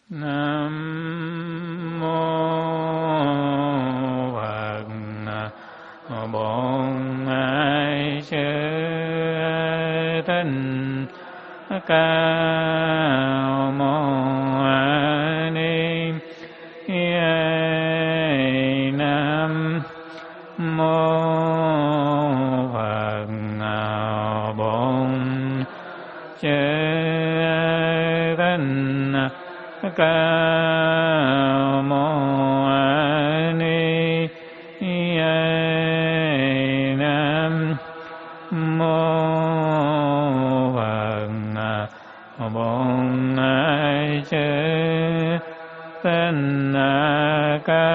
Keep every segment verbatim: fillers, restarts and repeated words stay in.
Nam mô Phật Bổn Sư Thích Ca Mâu Ni Nam mô Phật Bổn Sư Thích Ca Mâu Ni Nam mô Phật Bổn Sư Thích Ca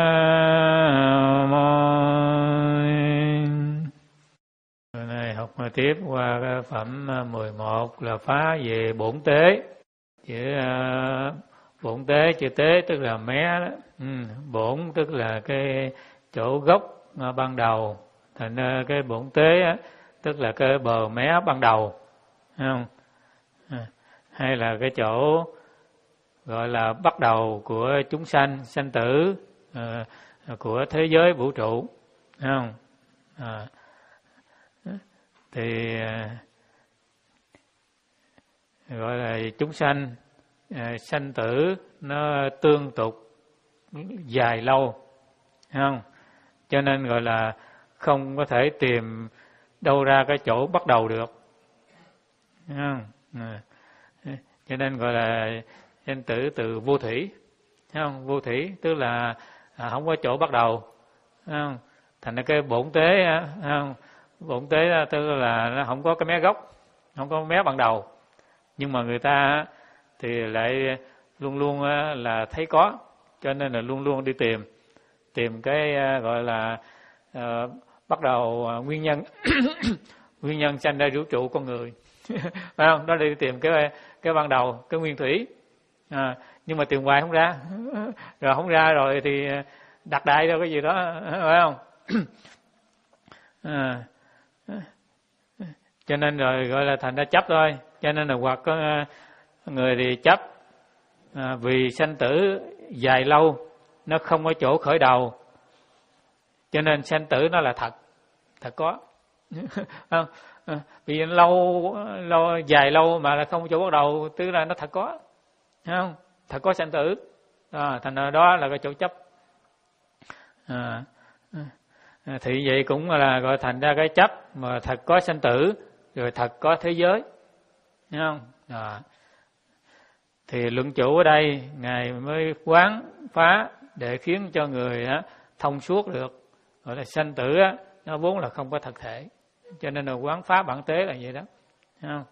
Mâu. Hôm nay học tiếp qua cái phẩm mười một là phá về bổn tế. Chữ bổn tế, chữ tế tức là mé đó. Ừ, bổn tức là cái chỗ gốc ban đầu, thành ra cái bổn tế á, tức là cái bờ mé ban đầu, thấy không? À, hay là cái chỗ gọi là bắt đầu của chúng sanh, sanh tử, à, của thế giới vũ trụ, thấy không? À, thì à, gọi là chúng sanh, à, sanh tử nó tương tục dài lâu, thấy không? Cho nên gọi là không có thể tìm đâu ra cái chỗ bắt đầu được, thấy không? À, cho nên gọi là sanh tử từ vô thủy, thấy không? Vô thủy tức là à, không có chỗ bắt đầu, thấy không? Thành ra cái bổn tế, thấy không? Bổn tế tức là nó không có cái mé gốc, không có mé ban đầu, nhưng mà người ta thì lại luôn luôn là thấy có, cho nên là luôn luôn đi tìm tìm cái gọi là uh, bắt đầu uh, nguyên nhân nguyên nhân sanh ra vũ trụ con người phải không? Nó đi tìm cái cái ban đầu, cái nguyên thủy, à, nhưng mà tìm hoài không ra rồi không ra rồi thì đặt đại đâu cái gì đó, phải không? À, cho nên rồi gọi là thành ra chấp thôi. Cho nên là hoặc có người thì chấp à, vì sanh tử dài lâu nó không có chỗ khởi đầu, cho nên sanh tử nó là thật, thật có. Không? À, vì lâu lâu dài lâu mà là không có chỗ bắt đầu, tức là nó thật có, không? Thật có sanh tử, à, thành ra đó là cái chỗ chấp. À, à, thì vậy cũng là gọi thành ra cái chấp mà thật có sanh tử, rồi thật có thế giới, thấy không? À, thì luận chủ ở đây ngài mới quán phá để khiến cho người á, thông suốt được, gọi là sanh tử á, nó vốn là không có thật thể, cho nên là quán phá bản tế là vậy đó, thấy không?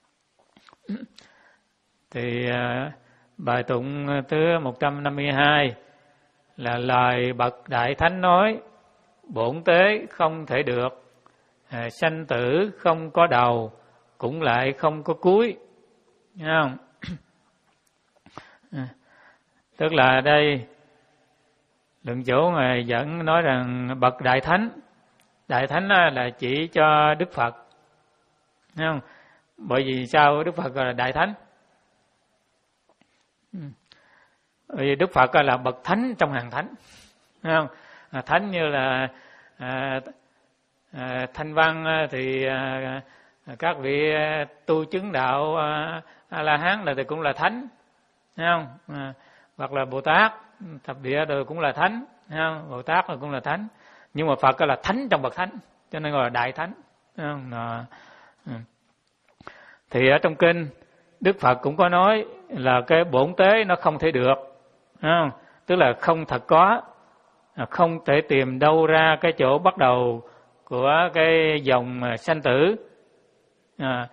Thì à, bài tụng thứ một trăm năm mươi hai là lời bậc đại thánh nói: bổn tế không thể được, à, sanh tử không có đầu, cũng lại không có cuối, thấy không? À, tức là đây luận chủ ngài vẫn nói rằng bậc đại thánh, đại thánh là chỉ cho Đức Phật, thấy không? Bởi vì sao Đức Phật gọi là đại thánh? Bởi vì Đức Phật là bậc thánh trong hàng thánh, thấy không? À, thánh như là à, à, Thanh Văn thì à, các vị tu chứng đạo à, A La Hán là thì cũng là thánh, thấy không? À, hoặc là Bồ Tát thập địa rồi cũng là thánh, thấy không? Bồ Tát rồi cũng là thánh, nhưng mà Phật là thánh trong bậc thánh, cho nên gọi là đại thánh, thấy không? À, thì ở trong kinh Đức Phật cũng có nói là cái bổn tế nó không thể được, thấy không? Tức là không thật có, không thể tìm đâu ra cái chỗ bắt đầu của cái dòng sanh tử, à,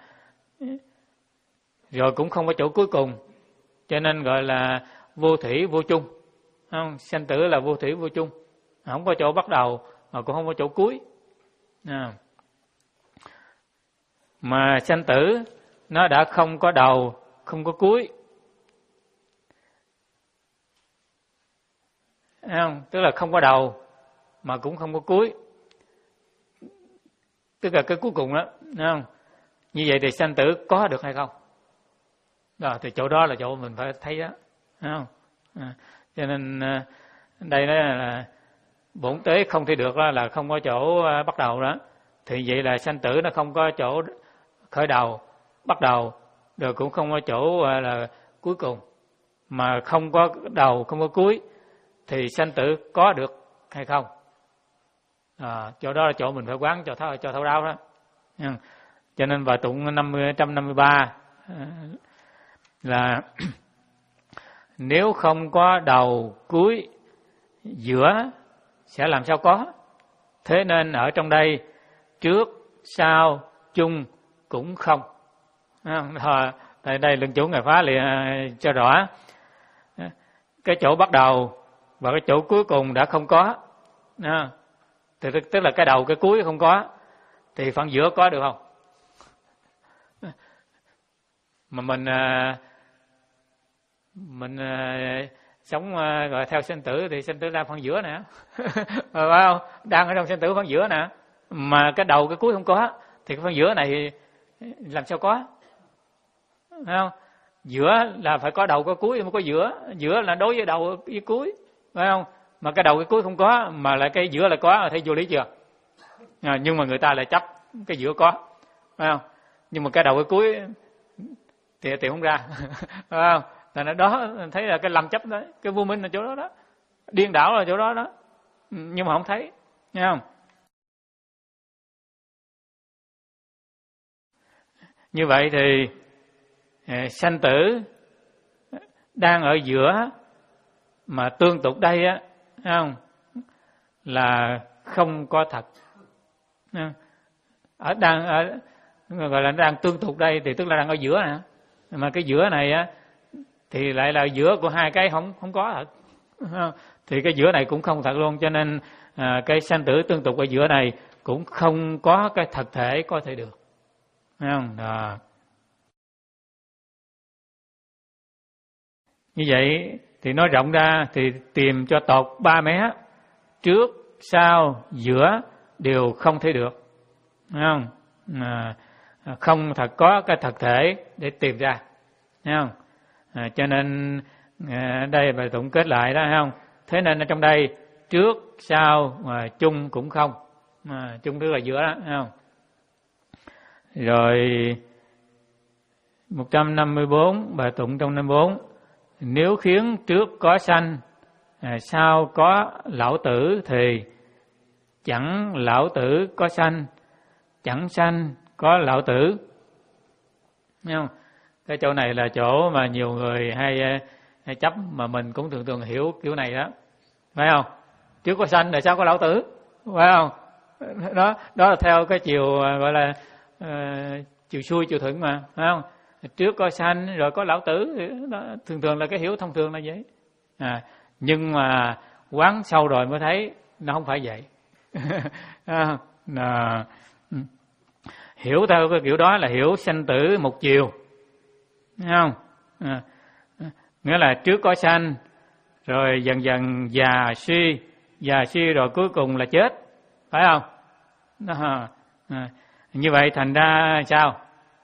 rồi cũng không có chỗ cuối cùng, cho nên gọi là vô thủy vô chung, không? Sanh tử là vô thủy vô chung, không có chỗ bắt đầu mà cũng không có chỗ cuối, à. Mà sanh tử nó đã không có đầu, không có cuối, không? Tức là không có đầu mà cũng không có cuối, tức là cái cuối cùng đó, không? Như vậy thì sanh tử có được hay không? Đó, thì chỗ đó là chỗ mình phải thấy đó, không? À, cho nên à, đây đó là bổn tế không thể được, đó là không có chỗ à, bắt đầu đó. Thì vậy là sanh tử nó không có chỗ khởi đầu, bắt đầu, rồi cũng không có chỗ à, là cuối cùng. Mà không có đầu, không có cuối thì sanh tử có được hay không? À, chỗ đó là chỗ mình phải quán cho thấu, cho thấu đáo đó. À, cho nên bài tụng năm mươi, một trăm năm mươi ba à, là nếu không có đầu cuối giữa sẽ làm sao có? Thế nên ở trong đây trước, sau, chung cũng không. À, tại đây luận chủ Ngài Phá liền cho rõ. Cái chỗ bắt đầu và cái chỗ cuối cùng đã không có. À, tức, tức là cái đầu cái cuối không có, thì phần giữa có được không? Mà mình mình sống gọi theo sinh tử thì sinh tử đang phần giữa nè, phải không? Đang ở trong sinh tử phần giữa nè, mà cái đầu cái cuối không có thì cái phần giữa này làm sao có? Phải không? Giữa là phải có đầu có cuối mới có giữa, giữa là đối với đầu với cuối, phải không? Mà cái đầu cái cuối không có mà lại cái giữa là có, thấy vô lý chưa? À, nhưng mà người ta lại chấp cái giữa có, phải không? Nhưng mà cái đầu cái cuối thì tìm không ra, phải không? Tại nó đó thấy là cái lầm chấp đó, cái vô minh là chỗ đó đó, điên đảo là chỗ đó đó, nhưng mà không thấy, nghe không? Như vậy thì sanh tử đang ở giữa, mà tương tục đây á, thấy không? Là không có thật. Ở đang ở gọi là đang tương tục đây thì tức là đang ở giữa nè, mà cái giữa này á thì lại là giữa của hai cái không không có thật, thì cái giữa này cũng không thật luôn. Cho nên à, cái sanh tử tương tục ở giữa này cũng không có cái thật thể có thể được, thấy không? Đó. Như vậy thì nói rộng ra thì tìm cho tột ba mé, trước, sau, giữa đều không thể được, thấy không? À, không thật có cái thật thể để tìm ra, thấy không? À, cho nên à, đây bài tụng kết lại đó, thấy không? Thế nên ở trong đây trước, sau, mà chung cũng không, à, chung tức là giữa đó, thấy không? Rồi một trăm năm mươi bốn, bài tụng trong năm mươi bốn, nếu khiến trước có sanh, à, sau có lão tử thì chẳng lão tử có sanh, chẳng sanh có lão tử. Thấy không? Cái chỗ này là chỗ mà nhiều người hay, hay chấp, mà mình cũng thường thường hiểu kiểu này đó, phải không? Trước có sanh rồi sao có lão tử, phải không? Đó, đó là theo cái chiều gọi là uh, chiều xuôi chiều thuận mà, phải không? Trước có sanh rồi có lão tử, đó, thường thường là cái hiểu thông thường là vậy. À, nhưng mà quán sâu rồi mới thấy nó không phải vậy. À, à, hiểu theo cái kiểu đó là hiểu sanh tử một chiều, thấy không? À, nghĩa là trước có sanh rồi dần dần già suy, già suy rồi cuối cùng là chết, phải không? Đó, à, như vậy thành ra sao?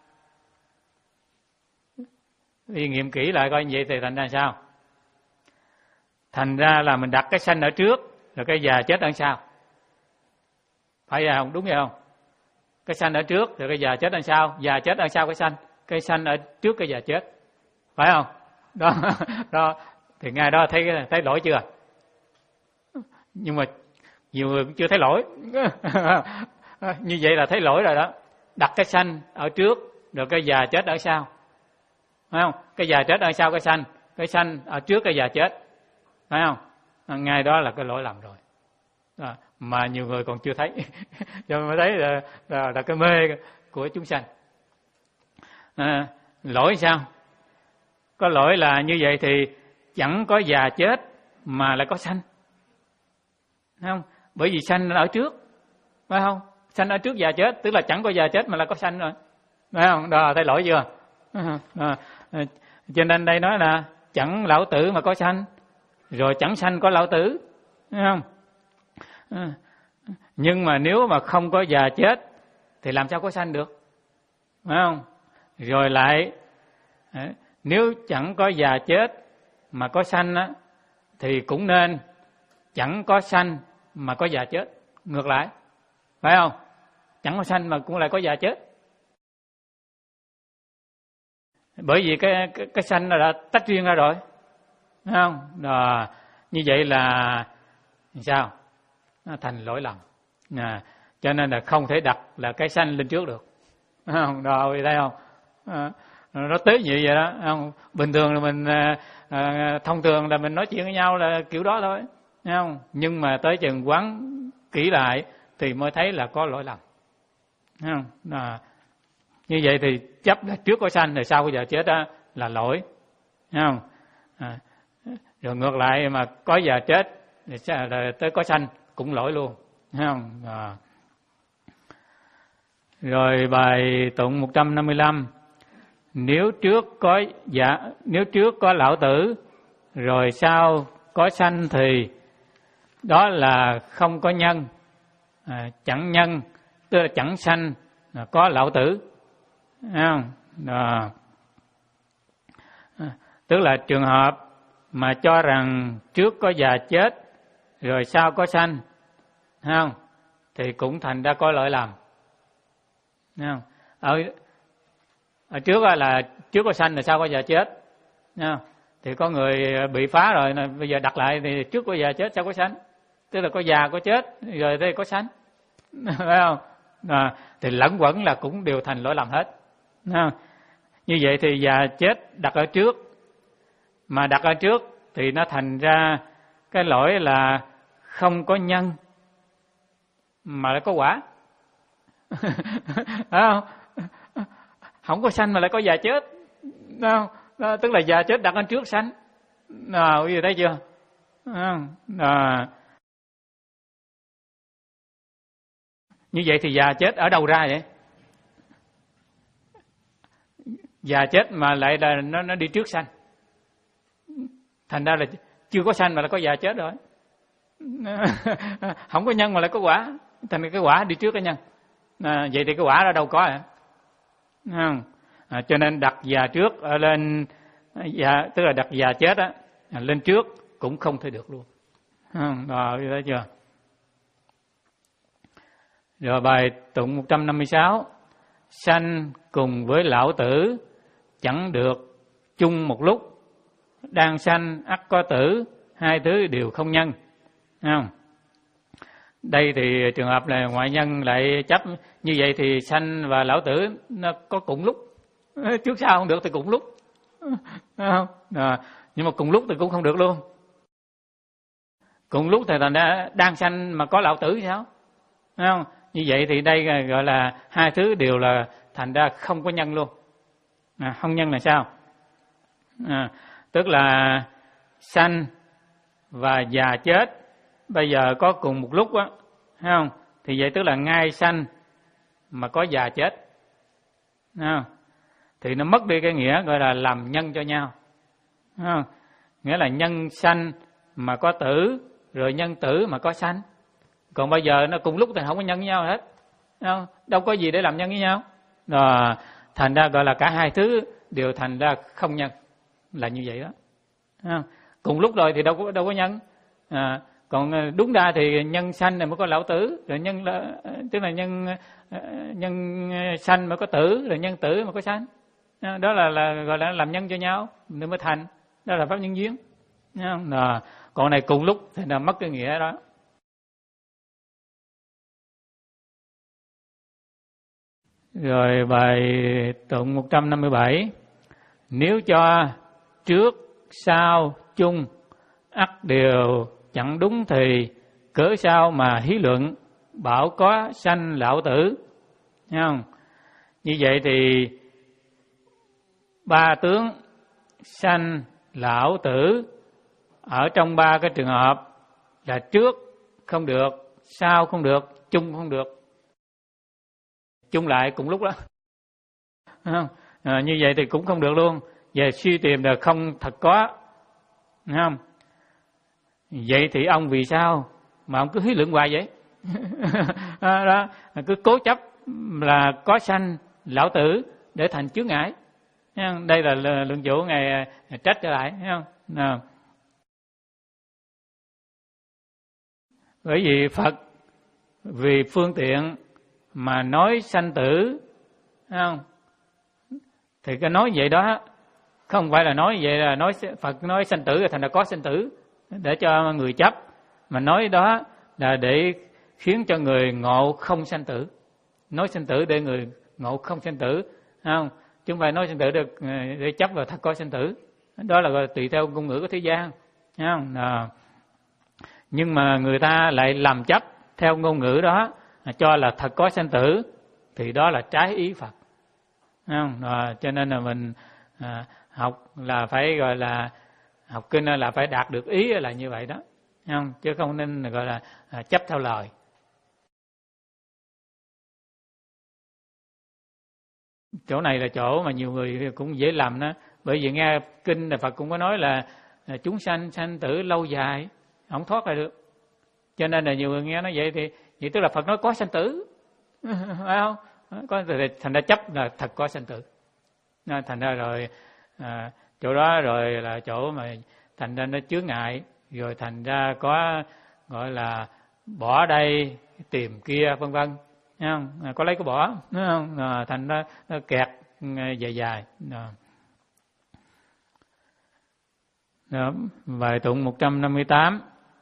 Đi nghiệm kỹ lại coi như vậy thì thành ra sao? Thành ra là mình đặt cái sanh ở trước rồi cái già chết ở sau, phải không? Đúng vậy không? Cái sanh ở trước rồi cái già chết ở sau, già chết ở sau cái sanh, cái sanh ở trước cái già chết, phải không? Đó, đó thì ngay đó thấy thấy lỗi chưa? Nhưng mà nhiều người cũng chưa thấy lỗi. Như vậy là thấy lỗi rồi đó. Đặt cái sanh ở trước rồi cái già chết ở sau, phải không? Cái già chết ở sau cái sanh, cái sanh ở trước cái già chết, phải không? Ngay đó là cái lỗi lầm rồi. À, mà nhiều người còn chưa thấy, cho mới thấy là, là, là cái mê của chúng sanh. À, lỗi sao? Có lỗi là như vậy thì chẳng có già chết mà lại có sanh, phải không? Bởi vì sanh ở trước, phải không? Sanh ở trước già chết, tức là chẳng có già chết mà lại có sanh rồi, phải không? Đó, thấy lỗi chưa? À, cho nên đây nói là chẳng lão tử mà có sanh, rồi chẳng sanh có lão tử, phải không? À, nhưng mà nếu mà không có già chết thì làm sao có sanh được, phải không? Rồi lại nếu chẳng có già chết mà có sanh á, thì cũng nên chẳng có sanh mà có già chết. Ngược lại, phải không? Chẳng có sanh mà cũng lại có già chết. Bởi vì cái cái, cái sanh nó đã tách riêng ra rồi, phải không? Rồi, như vậy là sao? Nó thành lỗi lầm. À, cho nên là không thể đặt là cái sanh lên trước được, phải không? Rồi thấy không? À, nó tế nhị vậy đó, không? Bình thường là mình à, thông thường là mình nói chuyện với nhau là kiểu đó thôi, thấy không? Nhưng mà tới chừng quán kỹ lại thì mới thấy là có lỗi lầm, thấy không? À, như vậy thì chấp là trước có sanh rồi sau bây giờ chết đó là lỗi, thấy không? À, rồi ngược lại mà có già chết rồi tới có sanh cũng lỗi luôn, thấy không? À. Rồi bài tụng một trăm năm mươi lăm. Nếu trước có dạ nếu trước có lão tử rồi sau có sanh thì đó là không có nhân, à, chẳng nhân tức là chẳng sanh à, có lão tử, thấy không? À, tức là trường hợp mà cho rằng trước có già chết rồi sau có sanh, thấy không? Thì cũng thành ra có lỗi lầm, thấy không? Ở ở trước là trước có sanh rồi sau có già chết, thấy không? Thì có người bị phá rồi, bây giờ đặt lại thì trước có già chết sau có sanh, tức là có già có chết rồi đây có sanh, phải không? À, thì lẫn quẩn là cũng đều thành lỗi lầm hết, thấy không? Như vậy thì già chết đặt ở trước, mà đặt ở trước thì nó thành ra cái lỗi là không có nhân mà lại có quả. Phải không? Không có sanh mà lại có già chết, không? Đó, tức là già chết đặt ở trước sanh. À, quý vị thấy chưa? À, như vậy thì già chết ở đâu ra vậy? Già chết mà lại là nó nó đi trước sanh, thành ra là chưa có sanh mà là có già chết rồi. Không có nhân mà lại có quả, thành ra cái quả đi trước cái nhân. À, vậy thì cái quả ở đâu có hả? Không. À, cho nên đặt già trước ở lên già, tức là đặt già chết á lên trước cũng không thể được luôn. Không, rồi thấy chưa? Rồi bài tụng một trăm năm mươi sáu. Sanh cùng với lão tử chẳng được chung một lúc, đang sanh ắt có tử, hai thứ đều không nhân. Không? Đây thì trường hợp là ngoại nhân lại chấp như vậy thì sanh và lão tử nó có cùng lúc, trước sau không được thì cùng lúc, không? À, nhưng mà cùng lúc thì cũng không được luôn. Cùng lúc thì thành ra đang sanh mà có lão tử sao? Không? Như vậy thì đây gọi là hai thứ đều là thành ra không có nhân luôn. À, không nhân là sao? À, tức là sanh và già chết bây giờ có cùng một lúc á, thấy không? Thì vậy tức là ngay sanh mà có già chết, thấy không? Thì nó mất đi cái nghĩa gọi là làm nhân cho nhau, thấy không? Nghĩa là nhân sanh mà có tử, rồi nhân tử mà có sanh. Còn bây giờ nó cùng lúc thì không có nhân với nhau hết, thấy không? Đâu có gì để làm nhân với nhau. Rồi thành ra gọi là cả hai thứ đều thành ra không nhân, là như vậy đó, thấy không? Cùng lúc rồi thì đâu có đâu có nhân. À, còn đúng ra thì nhân sanh này mới có lão tử, rồi nhân là tức là nhân nhân sanh mới có tử, rồi nhân tử mới có sanh. Đó là là gọi là làm nhân cho nhau nên mới thành, đó là pháp nhân duyên. À, còn này cùng lúc thì là mất cái nghĩa đó. Rồi bài tụng một trăm năm mươi bảy. Nếu cho trước sau chung ắt đều chẳng đúng thì cớ sao mà hí luận bảo có sanh lão tử, thấy không? Như vậy thì ba tướng sanh lão tử ở trong ba cái trường hợp là trước không được, sau không được, chung không được, chung lại cùng lúc đó, không? À, như vậy thì cũng không được luôn. Về suy tìm là không thật có, không? Vậy thì ông vì sao mà ông cứ hí luận hoài vậy? À, đó, cứ cố chấp là có sanh lão tử để thành chướng ngại, Đây là lượng chủ ngài trách trở lại, thấy không? Nào. Bởi vì Phật vì phương tiện mà nói sanh tử, thấy không? Thì cái nói vậy đó không phải là nói vậy là nói Phật nói sanh tử là thành ra có sanh tử để cho người chấp, mà nói đó là để khiến cho người ngộ không sanh tử. Nói sanh tử để người ngộ không sanh tử, không? Chứ không phải nói sanh tử được để chấp vào thật có sanh tử. Đó là tùy theo ngôn ngữ của thế gian, không? À. Nhưng mà người ta lại làm chấp theo ngôn ngữ đó cho là thật có sanh tử, thì đó là trái ý Phật, không? À, cho nên là mình à, học là phải gọi là học kinh là phải đạt được ý là như vậy đó, không? Chứ không nên gọi là à, chấp theo lời. Chỗ này là chỗ mà nhiều người cũng dễ lầm đó, bởi vì nghe kinh là Phật cũng có nói là, là chúng sanh sanh tử lâu dài không thoát ra được, cho nên là nhiều người nghe nói vậy thì vậy tức là Phật nói có sanh tử, phải không? Có thành ra chấp là thật có sanh tử, thành ra rồi à, chỗ đó rồi là chỗ mà thành ra nó chướng ngại, rồi thành ra có gọi là bỏ đây tìm kia vân vân, không? À, có lấy có bỏ, đúng không? À, thành ra nó kẹt dài dài. Đó. Đó. Bài tụng một trăm năm mươi tám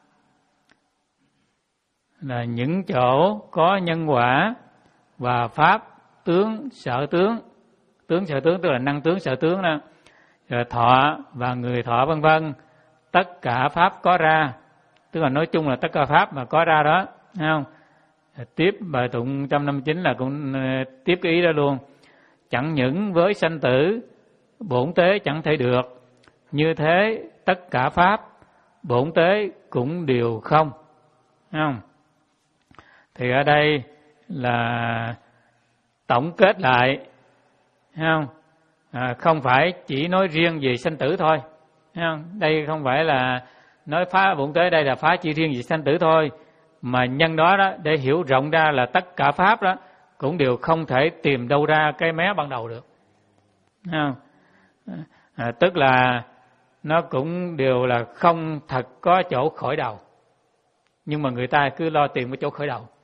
là những chỗ có nhân quả và pháp tướng sở tướng, tướng sở tướng tức là năng tướng sở tướng đó, rồi thọ và người thọ vân vân, tất cả pháp có ra, tức là nói chung là tất cả pháp mà có ra đó, thấy không? Tiếp bài tụng một trăm năm mươi chín là cũng tiếp cái ý đó luôn. Chẳng những với sanh tử bổn tế chẳng thể được, như thế tất cả pháp bổn tế cũng đều không, thấy không? Thì ở đây là tổng kết lại, thấy không? À, không phải chỉ nói riêng về sanh tử thôi, thấy không? Đây không phải là nói phá bổn tế, đây là phá chỉ riêng về sanh tử thôi, mà nhân đó đó để hiểu rộng ra là tất cả pháp đó cũng đều không thể tìm đâu ra cái mé ban đầu được, thấy không? À, tức là nó cũng đều là không thật có chỗ khởi đầu, nhưng mà người ta cứ lo tìm cái chỗ khởi đầu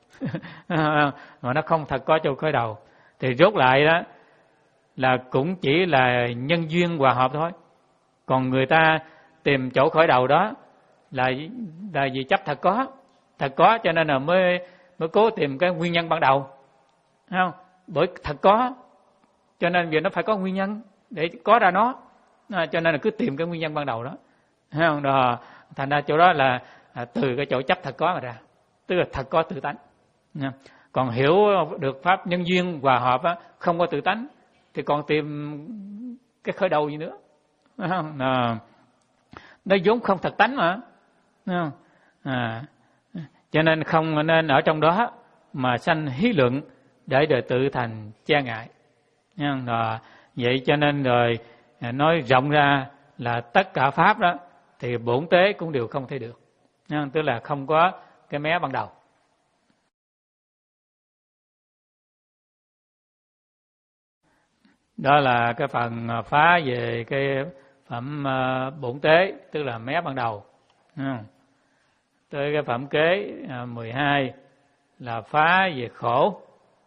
mà nó không thật có chỗ khởi đầu, thì rốt lại đó là cũng chỉ là nhân duyên hòa hợp thôi. Còn người ta tìm chỗ khởi đầu đó là là vì chấp thật có, thật có cho nên là mới mới cố tìm cái nguyên nhân ban đầu, thấy không? Bởi thật có cho nên vì nó phải có nguyên nhân để có ra nó, à, cho nên là cứ tìm cái nguyên nhân ban đầu đó, thấy không? Đó, thành ra chỗ đó là à, từ cái chỗ chấp thật có mà ra, tức là thật có tự tánh. Còn hiểu được pháp nhân duyên hòa hợp á, không có tự tánh thì còn tìm cái khởi đầu gì nữa, thấy không? À, nó vốn không thật tánh mà, thấy không? À, cho nên không nên ở trong đó mà sanh hí luận để đời tự thành che ngại. Rồi, vậy cho nên rồi nói rộng ra là tất cả pháp đó thì bổn tế cũng đều không thể được, tức là không có cái mé ban đầu. Đó là cái phần phá về cái phẩm bổn tế, tức là mé ban đầu. Tới cái phẩm kế mười hai là phá về khổ.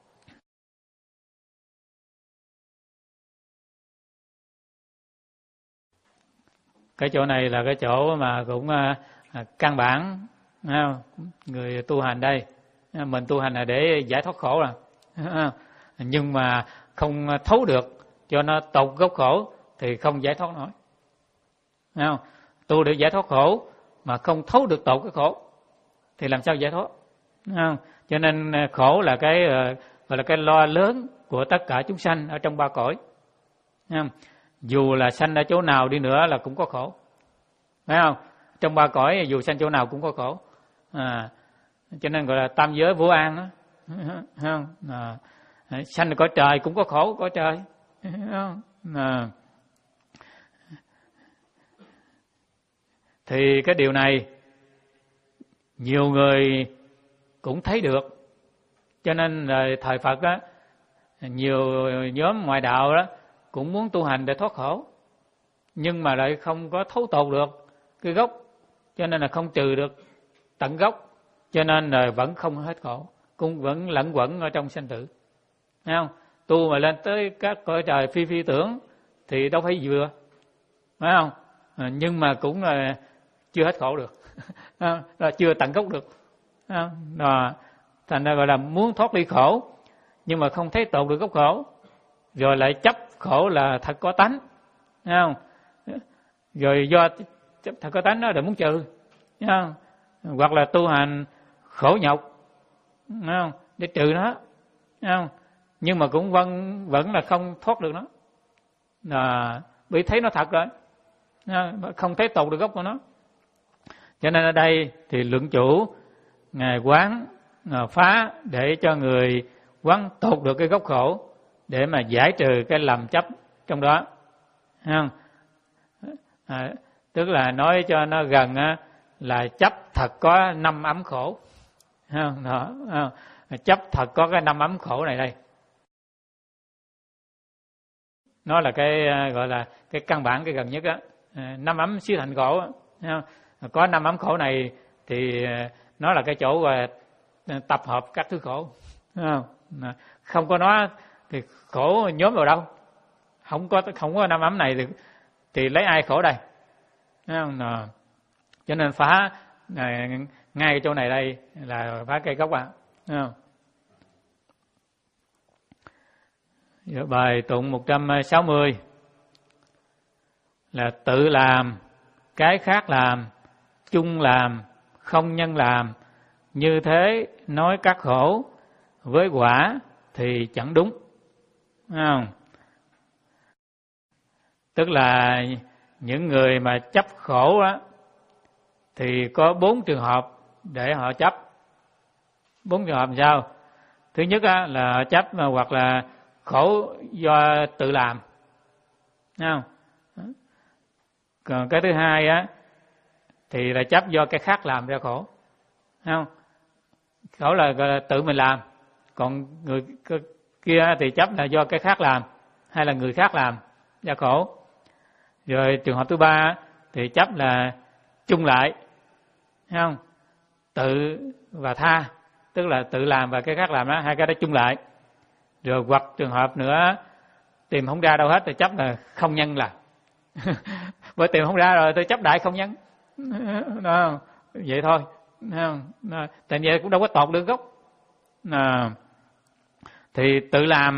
Cái chỗ này là cái chỗ mà cũng à, căn bản, không? Người tu hành đây, mình tu hành là để giải thoát khổ rồi, nhưng mà không thấu được cho nó tột gốc khổ thì không giải thoát nổi, không? Tu để giải thoát khổ mà không thấu được tột cái khổ thì làm sao giải thoát, không? Cho nên khổ là cái gọi là cái lo lớn của tất cả chúng sanh ở trong ba cõi, không? Dù là sanh ở chỗ nào đi nữa là cũng có khổ, phải không? Trong ba cõi dù sanh chỗ nào cũng có khổ, à, cho nên gọi là tam giới vô an đó, không? À, sanh cõi trời cũng có khổ cõi trời, không? À, thì cái điều này nhiều người cũng thấy được, cho nên là thời Phật đó nhiều nhóm ngoại đạo đó cũng muốn tu hành để thoát khổ, nhưng mà lại không có thấu tột được cái gốc, cho nên là không trừ được tận gốc, cho nên là vẫn không hết khổ, cũng vẫn lẫn quẩn ở trong sanh tử. Thấy không? Tu mà lên tới các cõi trời phi phi tưởng thì đâu phải vừa, phải không? À, nhưng mà cũng là chưa hết khổ được, là chưa tận gốc được. Đó. Thành ra gọi là muốn thoát ly khổ, nhưng mà không thấy tột được gốc khổ, rồi lại chấp khổ là thật có tánh, thấy không? Rồi do chấp thật có tánh đó rồi muốn trừ, thấy không? Hoặc là tu hành khổ nhọc, thấy không? Để trừ nó, thấy không? Nhưng mà cũng vẫn vẫn là không thoát được nó, là bị thấy nó thật rồi, không thấy tột được gốc của nó. Cho nên ở đây thì luận chủ ngài quán phá để cho người quán tột được cái gốc khổ, để mà giải trừ cái lầm chấp trong đó, không? À, tức là nói cho nó gần á, là chấp thật có năm ấm khổ, không? Đó, không? Chấp thật có cái năm ấm khổ này đây, nó là cái gọi là cái căn bản, cái gần nhất á, năm ấm xứ thành khổ á, không? Có năm ấm khổ này thì nó là cái chỗ và tập hợp các thứ khổ, không? Không có nó thì khổ nhóm vào đâu, không có không có năm ấm này thì, thì lấy ai khổ đây, không? Cho nên phá ngay cái chỗ này đây là phá cây gốc à, không? Bài tụng một trăm sáu mươi là tự làm, cái khác làm, chung làm, không nhân làm, như thế nói các khổ, với quả thì chẳng đúng, không? Tức là những người mà chấp khổ á, thì có bốn trường hợp để họ chấp. Bốn trường hợp làm sao? Thứ nhất á, là họ chấp mà hoặc là khổ do tự làm, không? Còn cái thứ hai á thì là chấp do cái khác làm ra khổ, không? Khổ là, là tự mình làm, còn người kia thì chấp là do cái khác làm hay là người khác làm ra khổ. Rồi trường hợp thứ ba thì chấp là chung lại, không? Tự và tha, tức là tự làm và cái khác làm đó, hai cái đó chung lại. Rồi hoặc trường hợp nữa tìm không ra đâu hết thì chấp là không nhân làm. Bởi tìm không ra rồi tôi chấp đại không nhân. Đó, vậy thôi. Tại vậy cũng đâu có tột được gốc. À, thì tự làm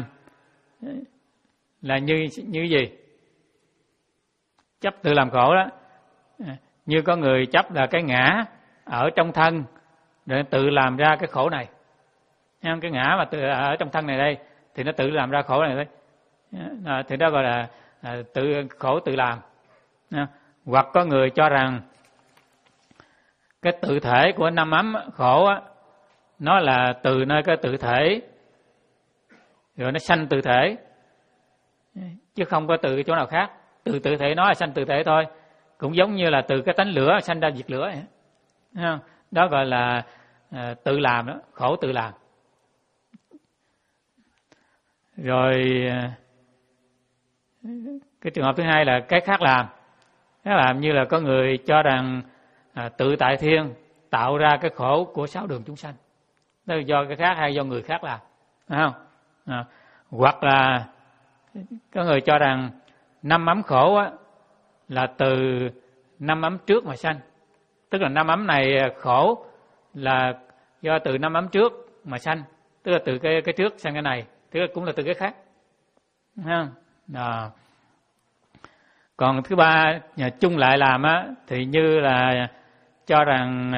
là như như gì? Chấp tự làm khổ đó. Như có người chấp là cái ngã ở trong thân để tự làm ra cái khổ này. Cái ngã mà tự ở trong thân này đây thì nó tự làm ra khổ này đấy. À, thì đó gọi là à, tự khổ tự làm. À, hoặc có người cho rằng cái tự thể của năm ấm khổ á, nó là từ nơi cái tự thể rồi nó sanh tự thể, chứ không có từ cái chỗ nào khác. Từ tự thể nó là sanh tự thể thôi, cũng giống như là từ cái tánh lửa sanh ra diệt lửa. Đó gọi là à, tự làm đó, khổ tự làm. Rồi cái trường hợp thứ hai là cái khác làm. Khác làm như là có người cho rằng à, tự tại thiên tạo ra cái khổ của sáu đường chúng sanh, đó là do cái khác hay do người khác làm, phải không? À, hoặc là có người cho rằng năm ấm khổ á, là từ năm ấm trước mà sanh, tức là năm ấm này khổ là do từ năm ấm trước mà sanh, tức là từ cái cái trước sang cái này, tức là cũng là từ cái khác, phải không? À. Còn thứ ba nhà chung lại làm á, thì như là cho rằng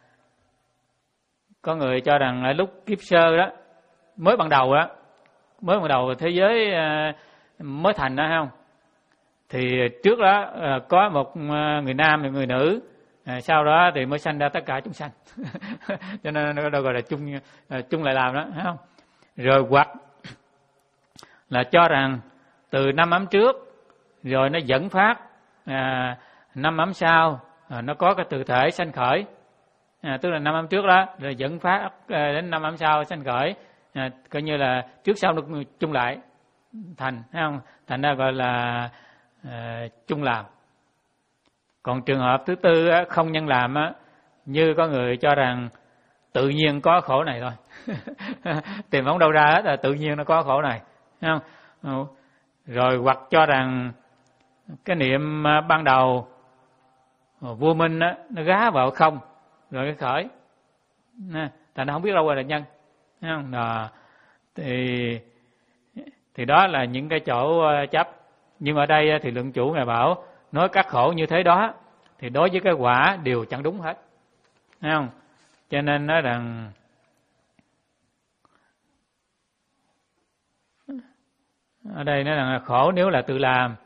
có người cho rằng ở lúc kiếp sơ đó, mới ban đầu đó, mới ban đầu thế giới mới thành đó, không? Thì trước đó có một người nam và người nữ, sau đó thì mới sanh ra tất cả chúng sanh. Cho nên nó gọi là chung chung lại làm đó, thấy không? Rồi hoặc là cho rằng từ năm ấm trước rồi nó dẫn phát à, năm ấm sau à, nó có cái tự thể sanh khởi, à, tức là năm ấm trước đó rồi dẫn phát à, đến năm ấm sau sanh khởi, à, coi như là trước sau nó chung lại, thành, thấy không? Thành ra gọi là uh, chung làm. Còn trường hợp thứ tư á, không nhân làm á, như có người cho rằng tự nhiên có khổ này thôi. Tìm không đâu ra hết là tự nhiên nó có khổ này, thấy không? Rồi hoặc cho rằng cái niệm ban đầu vô minh á, nó gá vào không rồi cái khởi, thành nó không biết đâu là nhân, thấy không? Đó. Thì thì đó là những cái chỗ chấp. Nhưng ở đây thì lượng chủ ngài bảo nói các khổ như thế đó thì đối với cái quả đều chẳng đúng hết, thấy không? Cho nên nói rằng ở đây nói rằng là khổ nếu là tự làm,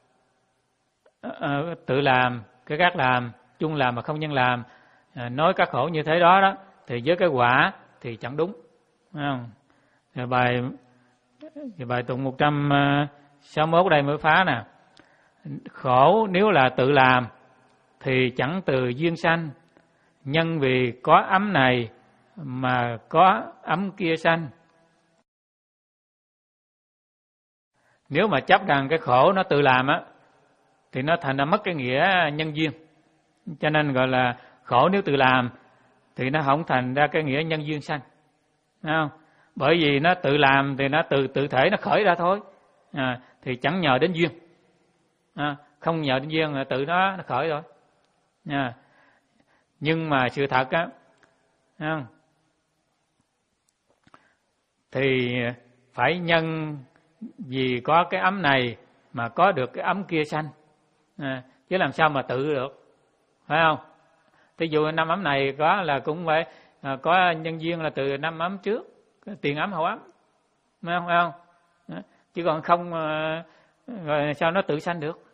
à, tự làm, cái khác làm, chung làm mà không nhân làm, à, nói các khổ như thế đó đó thì với cái quả thì chẳng đúng, thấy không? Rồi bài thì bài tụng một trăm sáu mươi mốt đây mới phá nè. Khổ nếu là tự làm thì chẳng từ duyên sanh, nhân vì có ấm này mà có ấm kia sanh. Nếu mà chấp rằng cái khổ nó tự làm á thì nó thành ra mất cái nghĩa nhân duyên. Cho nên gọi là khổ nếu tự làm thì nó không thành ra cái nghĩa nhân duyên sanh, thấy không? Bởi vì nó tự làm thì nó từ tự thể nó khởi ra thôi, à, thì chẳng nhờ đến duyên, à, không nhờ đến duyên là tự nó nó khởi rồi, à. Nhưng mà sự thật á, thấy không? Thì phải nhân vì có cái ấm này mà có được cái ấm kia sanh, à, chứ làm sao mà tự được, phải không? Ví dụ năm ấm này có là cũng phải à, có nhân duyên là từ năm ấm trước, tiền ấm hậu ấm, phải không? Phải không? Đó. Chứ còn không rồi sao nó tự sanh được?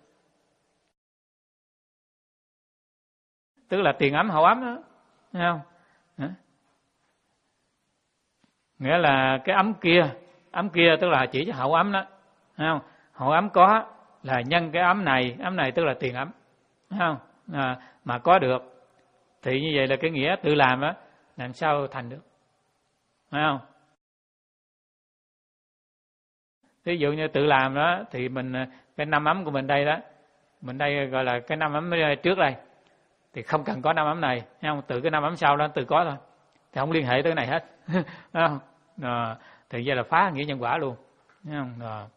Tức là tiền ấm hậu ấm đó, phải không? Đó. Nghĩa là cái ấm kia, ấm kia tức là chỉ cho hậu ấm đó, phải không? Hậu ấm có là nhân cái ấm này, ấm này tức là tiền ấm, phải không? À, mà có được thì như vậy là cái nghĩa tự làm á, làm sao thành được, phải không? Ví dụ như tự làm đó thì mình cái năm ấm của mình đây đó, mình đây gọi là cái năm ấm trước đây thì không cần có năm ấm này, thấy không? Từ cái năm ấm sau đó tự có thôi, thì không liên hệ tới cái này hết, phải không? Đó. Thì vậy là phá nghĩa nhân quả luôn, thấy không? Đó.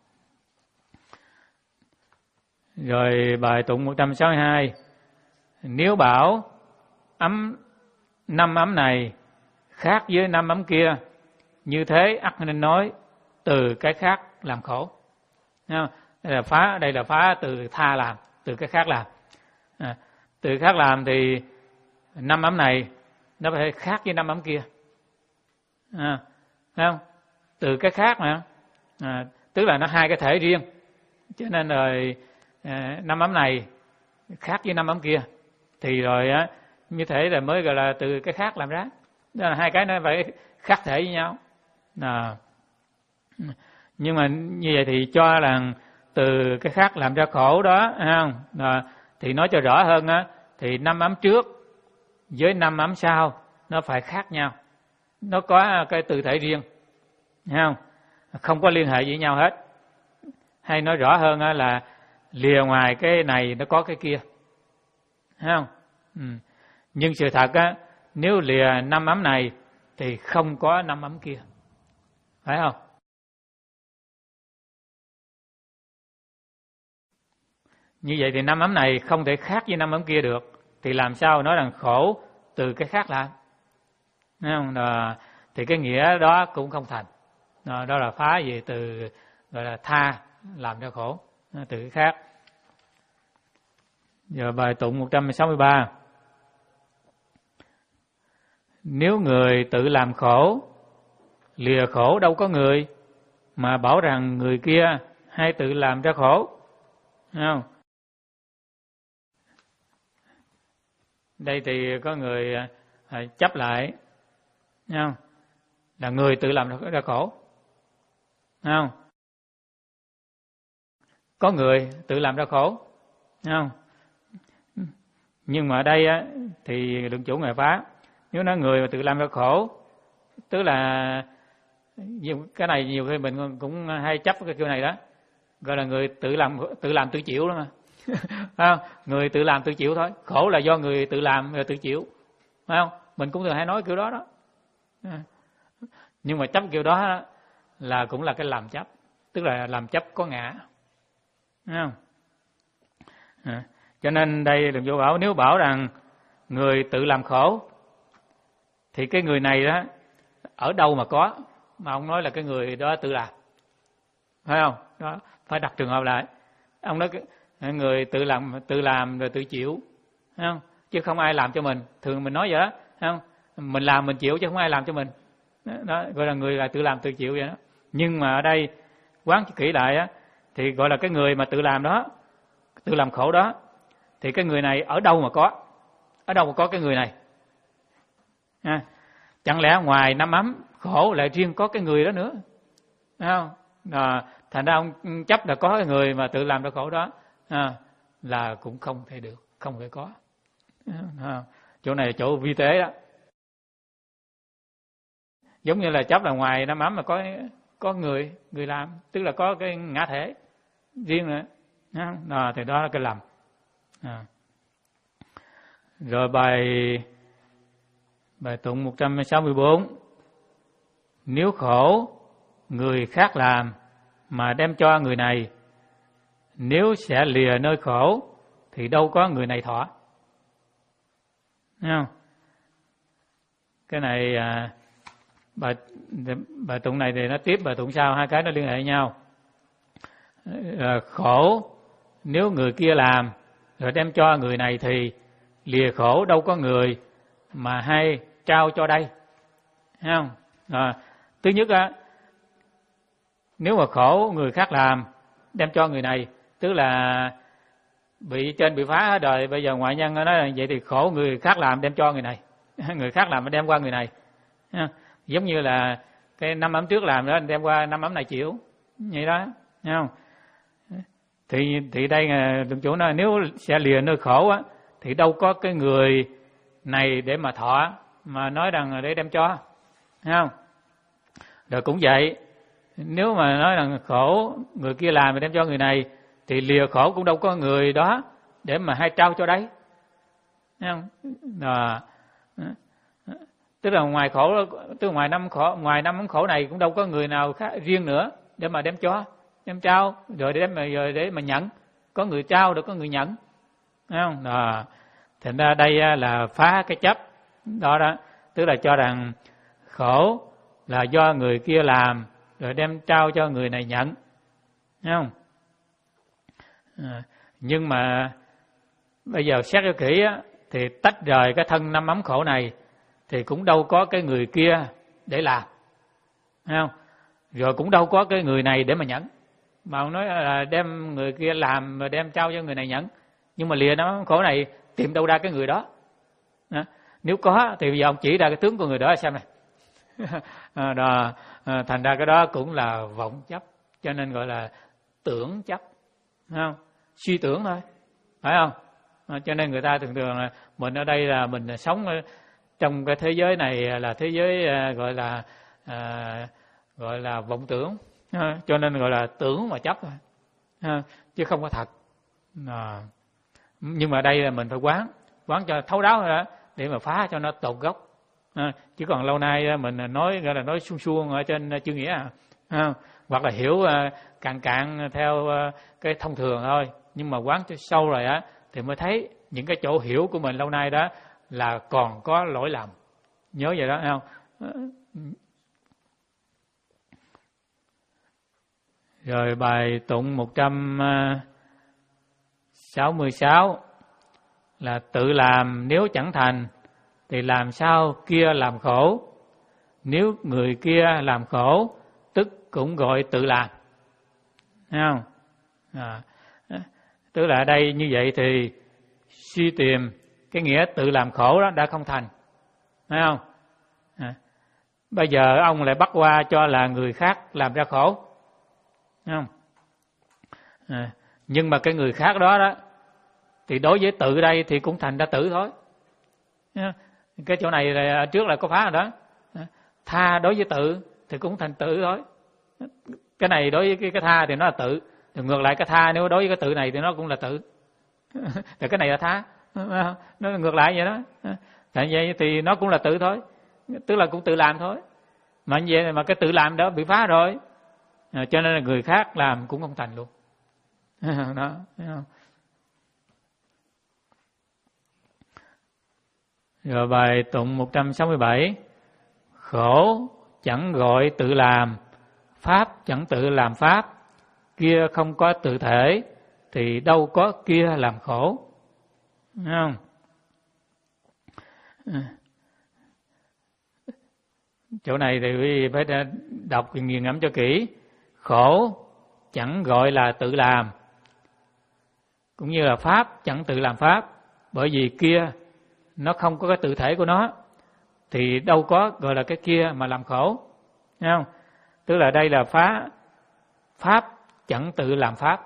Rồi bài tụng một trăm sáu mươi hai. Nếu bảo ấm năm ấm này khác với năm ấm kia, như thế ắt nên nói từ cái khác làm khổ. Đây là phá, đây là phá từ tha làm, từ cái khác làm. À, từ khác làm thì năm ấm này nó phải khác với năm ấm kia, à, thấy không? Từ cái khác mà, à, tức là nó hai cái thể riêng, cho nên rồi à, năm ấm này khác với năm ấm kia, thì rồi á như thế là mới gọi là từ cái khác làm ra. Đó là hai cái nó phải khác thể với nhau. À, nhưng mà như vậy thì cho rằng từ cái khác làm ra khổ đó, thấy không? À, thì nói cho rõ hơn á, thì năm ấm trước với năm ấm sau nó phải khác nhau, nó có cái tự thể riêng, thấy không? Không có liên hệ với nhau hết. Hay nói rõ hơn á là lìa ngoài cái này nó có cái kia, thấy không? Ừ. Nhưng sự thật á, nếu lìa năm ấm này thì không có năm ấm kia, phải không? Như vậy thì năm ấm này không thể khác với năm ấm kia được, thì làm sao nói rằng khổ từ cái khác làm, thấy không? Đó, thì cái nghĩa đó cũng không thành. Đó, đó là phá về từ gọi là tha làm cho khổ từ cái khác. Giờ bài tụng một trăm sáu mươi ba. Nếu người tự làm khổ, lìa khổ đâu có người, mà bảo rằng người kia hay tự làm cho khổ, thấy không? Đây thì có người chấp lại, thấy không? Là người tự làm ra khổ, thấy không? Có người tự làm ra khổ, thấy không? Nhưng mà ở đây á, thì lượng chủ ngài phá, nếu nói người mà tự làm ra khổ, tức là nhiều cái này nhiều khi mình cũng hay chấp cái kiểu này đó, gọi là người tự làm tự làm tự chịu đó mà. Phải không? Người tự làm tự chịu thôi, khổ là do người tự làm rồi tự chịu, phải không? Mình cũng thường hay nói kiểu đó đó. Nhưng mà chấp kiểu đó là cũng là cái làm chấp, tức là làm chấp có ngã, phải không? À, cho nên đây Đức Vô bảo nếu bảo rằng người tự làm khổ thì cái người này đó ở đâu mà có, mà ông nói là cái người đó tự làm, phải không? Đó, phải đặt trường hợp lại. Ông nói người tự làm tự làm rồi tự chịu, phải không? Chứ không ai làm cho mình. Thường mình nói vậy đó, phải không? Mình làm mình chịu chứ không ai làm cho mình. Đó gọi là người là tự làm tự chịu vậy đó. Nhưng mà ở đây quán kỹ lại á thì gọi là cái người mà tự làm đó, tự làm khổ đó, thì cái người này ở đâu mà có, ở đâu mà có cái người này? À, chẳng lẽ ngoài năm ấm khổ lại riêng có cái người đó nữa, phải không? À, thành ra ông chấp là có cái người mà tự làm ra khổ đó, à, là cũng không thể được, không thể có. À, chỗ này là chỗ vi tế đó. Giống như là chấp là ngoài năm ấm mà có có người người làm, tức là có cái ngã thể riêng nữa, à, thì đó là cái lầm. À. Rồi bài bài tụng một trăm sáu mươi bốn, nếu khổ người khác làm mà đem cho người này, nếu sẽ lìa nơi khổ thì đâu có người này thọ. Thấy không? Cái này à, bài bài tụng này thì nó tiếp bài tụng sau, hai cái nó liên hệ nhau. À, khổ nếu người kia làm rồi đem cho người này thì lìa khổ đâu có người mà hay trao cho đây. Thấy không? À, thứ nhất á, nếu mà khổ người khác làm đem cho người này, tức là bị trên bị phá hết đời, bây giờ ngoại nhân nói là vậy thì khổ người khác làm đem cho người này, người khác làm đem qua người này. Giống như là cái năm ấm trước làm đó đem qua năm ấm này chịu, vậy đó, thấy không? Thì thì đây đường chủ nói nếu sẽ lìa nơi khổ á thì đâu có cái người này để mà thọ, mà nói rằng để đem cho, thấy không? Rồi cũng vậy, nếu mà nói rằng khổ người kia làm mà đem cho người này thì lìa khổ cũng đâu có người đó để mà hay trao cho đấy, thấy không? À, tức là ngoài khổ, tức là ngoài năm khổ, ngoài năm khổ này cũng đâu có người nào khác riêng nữa để mà đem cho, đem trao, rồi để mà rồi để mà nhận, có người trao được có người nhận, thấy không? À, thành ra đây là phá cái chấp đó đó, tức là cho rằng khổ là do người kia làm rồi đem trao cho người này nhận, thấy không? À, nhưng mà bây giờ xét cho kỹ á, thì tách rời cái thân năm ấm khổ này thì cũng đâu có cái người kia để làm, thấy không? Rồi cũng đâu có cái người này để mà nhận, mà ông nói là đem người kia làm rồi đem trao cho người này nhận, nhưng mà lìa năm ấm khổ này tìm đâu ra cái người đó. À, nếu có thì bây giờ ông chỉ ra cái tướng của người đó xem này. À, đó, à, thành ra cái đó cũng là vọng chấp, cho nên gọi là tưởng chấp, phải không? Suy tưởng thôi, phải không? À, cho nên người ta thường thường là mình ở đây là mình sống trong cái thế giới này là thế giới à, gọi là à, gọi là vọng tưởng, à, cho nên gọi là tưởng mà chấp thôi, à, chứ không có thật. À, nhưng mà đây là mình phải quán quán cho thấu đáo rồi đó, để mà phá cho nó tột gốc. À, chứ còn lâu nay mình nói gọi là nói suông suông ở trên chữ nghĩa, à, à, hoặc là hiểu à, cạn cạn theo à, cái thông thường thôi, nhưng mà quán cho sâu rồi á thì mới thấy những cái chỗ hiểu của mình lâu nay đó là còn có lỗi lầm, nhớ vậy đó, thấy không? Rồi bài tụng một trăm sáu mươi sáu là tự làm nếu chẳng thành thì làm sao kia làm khổ, nếu người kia làm khổ tức cũng gọi tự làm, thấy không? À, tức là ở đây như vậy thì suy tìm cái nghĩa tự làm khổ đó đã không thành, thấy không? À, bây giờ ông lại bắt qua cho là người khác làm ra khổ, thấy không? À, nhưng mà cái người khác đó đó thì đối với tự đây thì cũng thành ra tự thôi. Cái chỗ này là trước là có phá rồi đó. Tha đối với tự thì cũng thành tự thôi. Cái này đối với cái, cái tha thì nó là tự, thì ngược lại cái tha nếu đối với cái tự này thì nó cũng là tự. Thì cái này là tha, nó ngược lại vậy đó. Tại vậy thì nó cũng là tự thôi, tức là cũng tự làm thôi. Mà như vậy mà cái tự làm đó bị phá rồi, à, cho nên là người khác làm cũng không thành luôn. Đó, thấy không? Rồi bài tụng một trăm sáu mươi bảy. Khổ chẳng gọi tự làm, pháp chẳng tự làm pháp, kia không có tự thể thì đâu có kia làm khổ. Thấy không? Chỗ này thì quý vị phải đọc nghiền ngẫm cho kỹ. Khổ chẳng gọi là tự làm, cũng như là pháp chẳng tự làm pháp, bởi vì kia nó không có cái tự thể của nó thì đâu có gọi là cái kia mà làm khổ. Thấy không? Tức là đây là phá pháp chẳng tự làm pháp,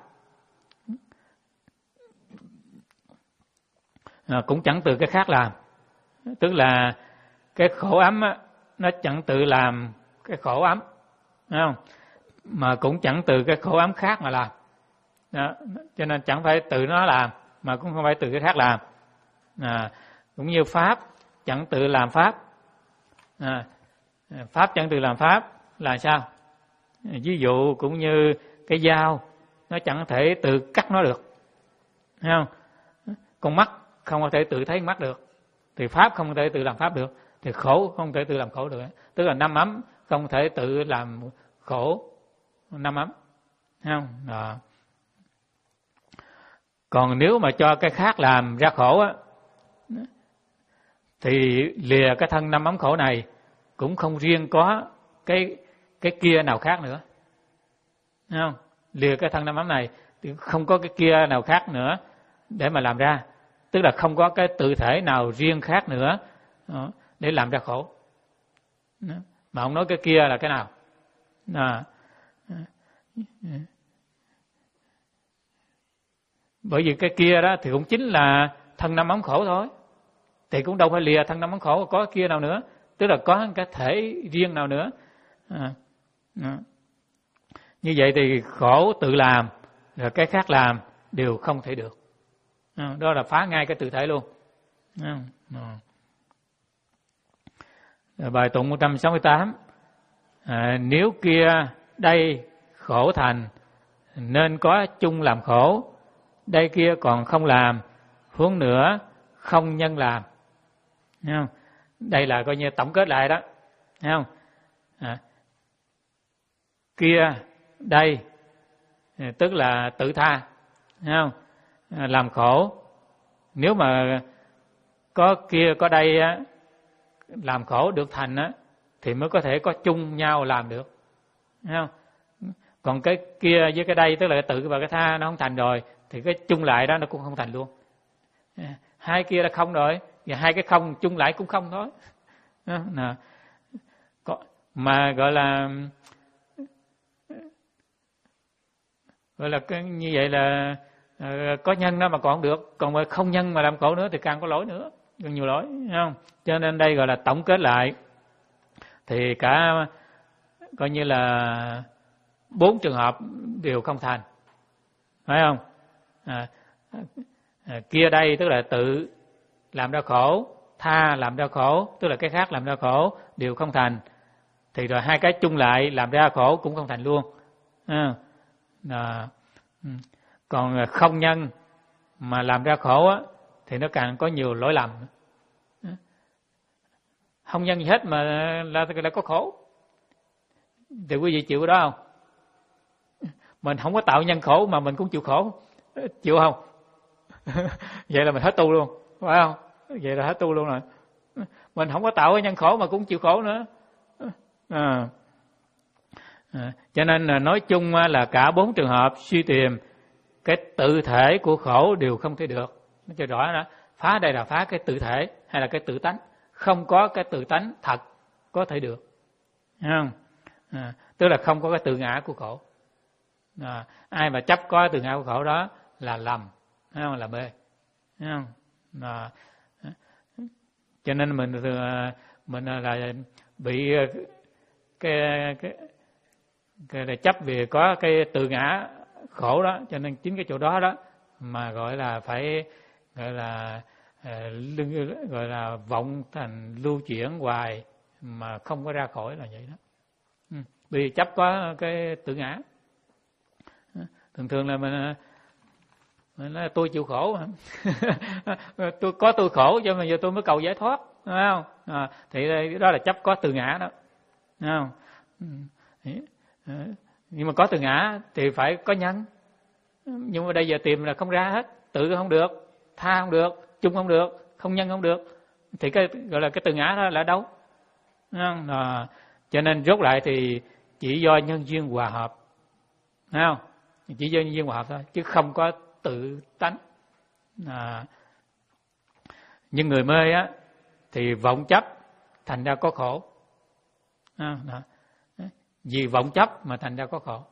à, cũng chẳng tự cái khác làm. Tức là cái khổ ấm á, nó chẳng tự làm cái khổ ấm, thấy không? Mà cũng chẳng từ cái khổ ấm khác mà làm. Đó. Cho nên chẳng phải tự nó làm, mà cũng không phải từ cái khác làm. À, cũng như pháp chẳng tự làm pháp. À, pháp chẳng tự làm pháp là sao? Ví dụ cũng như cái dao, nó chẳng thể tự cắt nó được, thấy không? Con mắt không có thể tự thấy mắt được, thì pháp không thể tự làm pháp được, thì khổ không thể tự làm khổ được. Tức là năm ấm không thể tự làm khổ năm ấm, thấy không? Đó. Còn nếu mà cho cái khác làm ra khổ á, thì lìa cái thân năm ấm khổ này cũng không riêng có cái cái kia nào khác nữa, thấy không? Lìa cái thân năm ấm này thì không có cái kia nào khác nữa để mà làm ra, tức là không có cái tự thể nào riêng khác nữa đó, để làm ra khổ. Đó. Mà ông nói cái kia là cái nào? À. Bởi vì cái kia đó thì cũng chính là thân năm ấm khổ thôi, thì cũng đâu phải lìa thân năm ấm khổ, có cái kia nào nữa, tức là có cái thể riêng nào nữa. À. À. Như vậy thì khổ tự làm rồi cái khác làm đều không thể được. À. Đó là phá ngay cái tự thể luôn. À. À. Rồi bài tụng một trăm sáu mươi tám. À, nếu kia đây khổ thành nên có chung làm khổ, đây kia còn không làm, huống nữa không nhân làm. Thấy không? Đây là coi như tổng kết lại đó, thấy không? À, kia đây tức là tự tha, thấy không? À, làm khổ. Nếu mà có kia có đây á, làm khổ được thành á, thì mới có thể có chung nhau làm được, thấy không? Còn cái kia với cái đây tức là cái tự và cái tha nó không thành rồi, thì cái chung lại đó nó cũng không thành luôn. Hai kia là không rồi, và hai cái không chung lại cũng không thôi. Đó. Mà gọi là gọi là cái, như vậy là uh, có nhân đó mà còn không được, còn mà không nhân mà làm khổ nữa thì càng có lỗi nữa, càng nhiều lỗi, thấy không? Cho nên đây gọi là tổng kết lại thì cả coi như là bốn trường hợp đều không thành, phải không? À, à, kia đây tức là tự làm ra khổ, tha làm ra khổ tức là cái khác làm ra khổ đều không thành, thì rồi hai cái chung lại làm ra khổ cũng không thành luôn. À, à, còn không nhân mà làm ra khổ á, thì nó càng có nhiều lỗi lầm. Không nhân gì hết mà là, là có khổ, thì quý vị chịu cái đó không? Mình không có tạo nhân khổ mà mình cũng chịu khổ, chịu không? Vậy là mình hết tu luôn, phải không? Vậy là hết tu luôn rồi. Mình không có tạo cái nhân khổ mà cũng chịu khổ nữa. À. À, cho nên là nói chung là cả bốn trường hợp suy tìm cái tự thể của khổ đều không thể được. Nó cho rõ đó, phá đây là phá cái tự thể hay là cái tự tánh, không có cái tự tánh thật có thể được, thấy không? À, tức là không có cái tự ngã của khổ. À, ai mà chấp có tự ngã của khổ đó là lầm, thấy không? Là mê, thấy không? À, cho nên mình mình là bị cái cái cái là chấp về có cái tự ngã khổ đó, cho nên chính cái chỗ đó đó mà gọi là phải gọi là uh, gọi là vọng thành lưu chuyển hoài mà không có ra khỏi là vậy đó. Ừ. Vì chấp có cái tự ngã. Thường thường là mình, mình nói tôi chịu khổ tôi có tôi khổ cho nên giờ tôi mới cầu giải thoát, đúng không? À, thì đó là chấp có tự ngã đó, đúng không? Nhưng mà có tự ngã thì phải có nhân. Nhưng mà đây giờ tìm là không ra hết, tự không được, tha không được, chung không được, không nhân không được, thì cái gọi là cái tự ngã đó là đâu? Không? À, cho nên rốt lại thì chỉ do nhân duyên hòa hợp, thấy không? Chỉ do nhân duyên hòa hợp thôi, chứ không có tự tánh. À, nhưng người mê á thì vọng chấp thành ra có khổ. À, vì vọng chấp mà thành ra có khổ.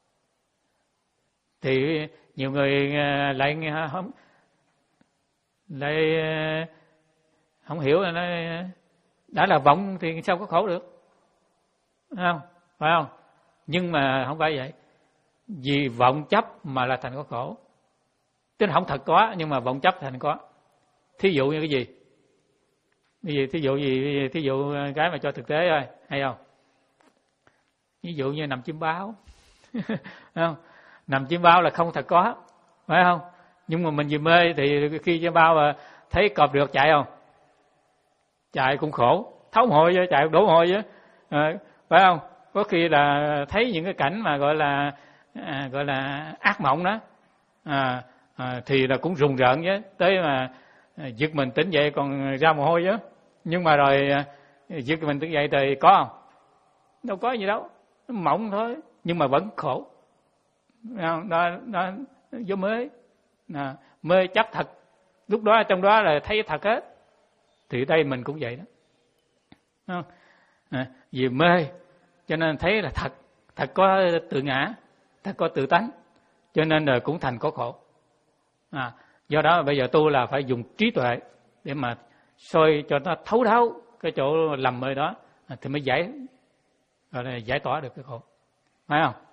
Thì nhiều người lại không lại không hiểu là nó đã là vọng thì sao có khổ được, phải không? Phải không? Nhưng mà không phải vậy. Vì vọng chấp mà là thành có khổ. Tức là không thật có, nhưng mà vọng chấp thành có. Thí dụ như cái gì? Cái gì? Thí dụ gì? Thí dụ cái mà cho thực tế thôi, hay không? Ví dụ như nằm chim bao. Không? Nằm chim bao là không thật có, phải không? Nhưng mà mình vì mê thì khi chim bao mà thấy cọp được chạy không? Chạy cũng khổ, thấu hội chứ, chạy đổ hội chứ, à, phải không? Có khi là thấy những cái cảnh mà gọi là à, gọi là ác mộng đó, à, à, thì là cũng rùng rợn chứ, tới mà à, giật mình tỉnh dậy còn ra mồ hôi chứ. Nhưng mà rồi à, giật mình tỉnh dậy thì có không? Đâu có gì đâu, mộng thôi, nhưng mà vẫn khổ. Đó, đó, đó do mê, à, mê chấp thật, lúc đó trong đó là thấy thật hết. Thì đây mình cũng vậy đó, không? À, vì mê cho nên thấy là thật, thật có tự ngã, thật có tự tánh, cho nên là cũng thành có khổ. À, do đó bây giờ tu là phải dùng trí tuệ để mà soi cho nó thấu đáo cái chỗ lầm mê đó, à, thì mới giải gọi là giải tỏa được cái khổ, phải không?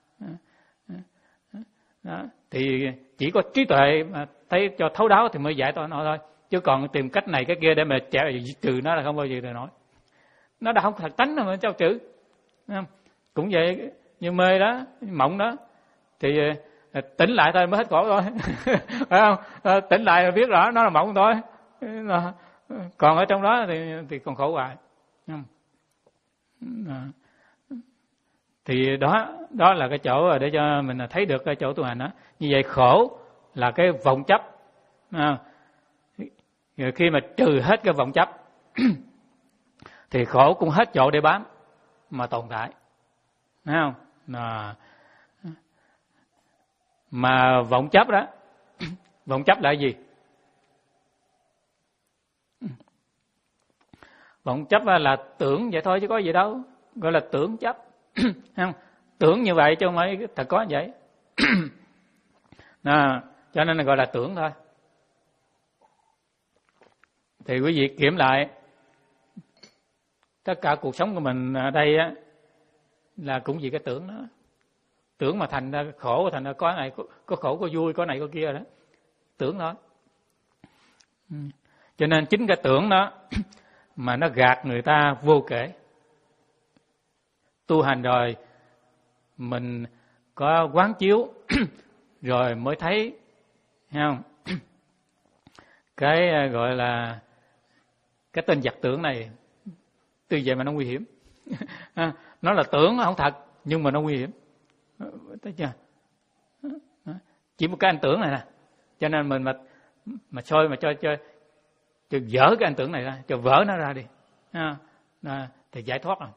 Đó. Thì chỉ có trí tuệ mà thấy cho thấu đáo thì mới giải tỏa nó thôi, chứ còn tìm cách này cái kia để mà trừ nó là không bao giờ được nổi. Nó đã không thật tánh rồi mà sao trừ? Cũng vậy, như mê đó, mộng đó, thì tỉnh lại thôi mới hết khổ thôi. Phải không? Tỉnh lại rồi biết rõ nó là mộng thôi, còn ở trong đó thì thì còn khổ hoài. Thì đó đó là cái chỗ để cho mình thấy được cái chỗ tu hành đó. Như vậy khổ là cái vọng chấp. À, rồi khi mà trừ hết cái vọng chấp thì khổ cũng hết chỗ để bám mà tồn tại, thấy không? À, mà vọng chấp đó, vọng chấp là gì? Vọng chấp là tưởng vậy thôi chứ có gì đâu, gọi là tưởng chấp. Không? Tưởng như vậy chứ không phải thật có vậy. À, cho nên là gọi là tưởng thôi. Thì quý vị kiểm lại tất cả cuộc sống của mình ở đây á, là cũng vì cái tưởng đó. Tưởng mà thành ra khổ, thành ra có này có, có khổ có vui, có này có kia đó. Tưởng đó. Cho nên chính cái tưởng đó mà nó gạt người ta vô kể. Tu hành rồi mình có quán chiếu rồi mới thấy, thấy không? Cái gọi là cái tên giặc tưởng này từ vậy mà nó nguy hiểm. Nó là tưởng, nó không thật, nhưng mà nó nguy hiểm. Thấy chưa? Chỉ một cái anh tưởng này nè, cho nên mình mà mà soi mà cho cho cho vỡ cái anh tưởng này ra, cho vỡ nó ra đi, à, thì giải thoát rồi.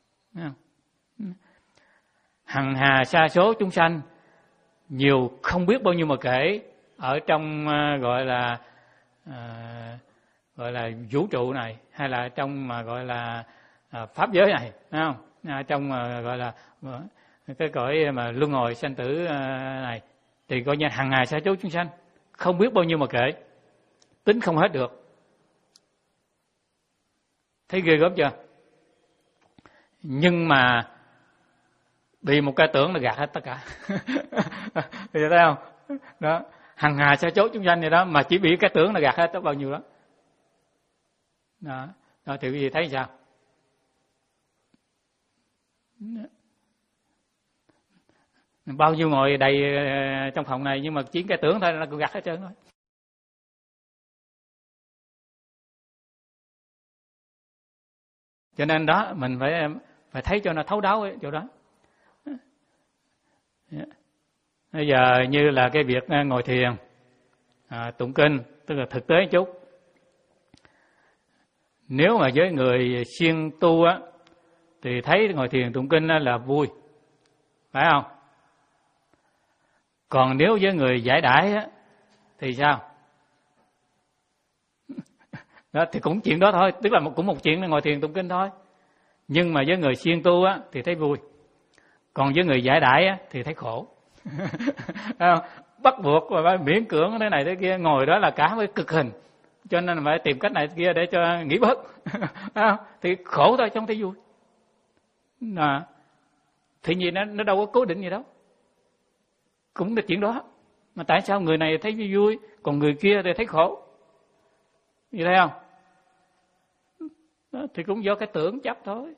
Hằng hà sa số chúng sanh, nhiều không biết bao nhiêu mà kể, ở trong uh, gọi là uh, gọi là vũ trụ này, hay là trong mà gọi là uh, pháp giới này, thấy không? À, trong uh, gọi là uh, cái cõi mà luân hồi sanh tử uh, này, thì coi như hằng hà sa số chúng sanh, không biết bao nhiêu mà kể, tính không hết được. Thấy ghê gớm chưa? nhưng mà bị một cái tưởng là gạt hết tất cả. Thì thấy không? Đó, hằng hà sa chốt chúng sanh vậy đó, mà chỉ bị cái tưởng là gạt hết tới bao nhiêu đó. Đó, đó thì quý vị thấy sao? Bao nhiêu ngồi đầy trong phòng này nhưng mà chỉ cái tưởng thôi là cũng gạt hết trơn thôi. Cho nên đó mình phải phải thấy cho nó thấu đáo ấy, chỗ đó. Bây giờ như là cái việc ngồi thiền, à, tụng kinh, tức là thực tế chút. Nếu mà với người siêng tu á, thì thấy ngồi thiền tụng kinh là vui, phải không? Còn nếu với người giải đãi á, thì sao? Đó, thì cũng chuyện đó thôi, tức là một, cũng một chuyện là ngồi thiền tụng kinh thôi. Nhưng mà với người siêng tu á, thì thấy vui. Còn với người giải đãi á, thì thấy khổ. Bắt buộc và miễn cưỡng thế này thế kia, ngồi đó là cả với cực hình. Cho nên phải tìm cách này kia để cho nghỉ bớt. Thì khổ thôi, không thấy vui. À, thì gì nó, nó đâu có cố định gì đâu. Cũng là chuyện đó. Mà tại sao người này thấy vui, còn người kia thì thấy khổ? Như thấy không? Đó, thì cũng do cái tưởng chấp thôi.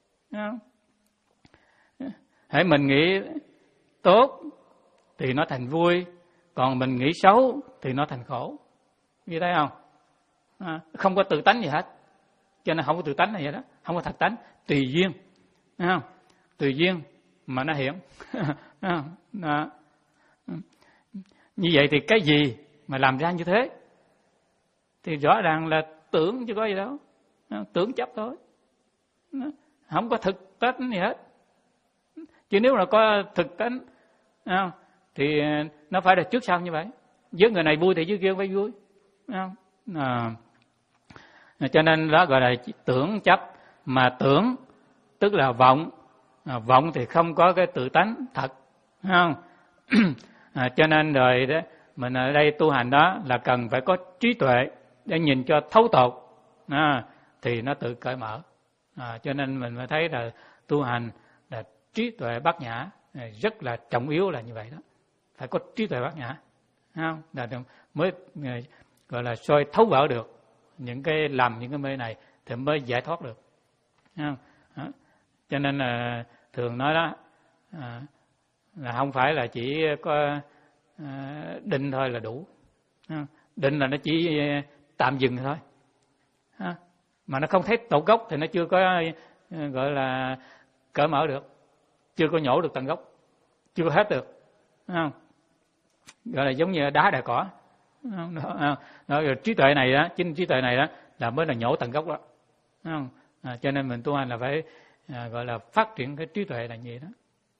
Hãy mình nghĩ tốt thì nó thành vui, còn mình nghĩ xấu thì nó thành khổ. Như thấy không? À, không có tự tánh gì hết. Cho nên không có tự tánh này vậy đó, không có thật tánh, tùy duyên. Thấy không? Tùy duyên mà nó hiện. Đó. Như vậy thì cái gì mà làm ra như thế? Thì rõ ràng là tưởng chứ có gì đâu. Tưởng chấp thôi. Không có thực tánh gì hết. Chứ nếu là có thực tánh thì nó phải là trước sau như vậy. Với người này vui thì với kia phải vui. À, cho nên đó gọi là tưởng chấp. Mà tưởng tức là vọng. À, vọng thì không có cái tự tánh thật. Không? À, cho nên rồi đó, mình ở đây tu hành đó là cần phải có trí tuệ để nhìn cho thấu tột. À, thì nó tự cởi mở. À, cho nên mình mới thấy là tu hành là trí tuệ bát nhã, rất là trọng yếu là như vậy đó. Phải có trí tuệ bát nhã, không? Là mới gọi là soi thấu vỡ được những cái lầm, những cái mê này thì mới giải thoát được, không? Đó. Cho nên là thường nói đó à, là không phải là chỉ có à, định thôi là đủ. Không? Định là nó chỉ tạm dừng thôi. Không? Mà nó không thấy tận gốc thì nó chưa có gọi là cởi mở được, chưa có nhổ được tận gốc, chưa có hết được, không? Gọi là giống như đá đè cỏ. Đó, đó, đó, trí tuệ này đó, chính trí tuệ này đó là mới là nhổ tận gốc đó, không? À, cho nên mình tu hành là phải à, gọi là phát triển cái trí tuệ là như vậy đó.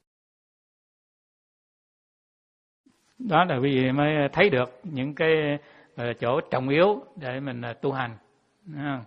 Đó là quý vị mới thấy được những cái chỗ trọng yếu để mình tu hành. Không?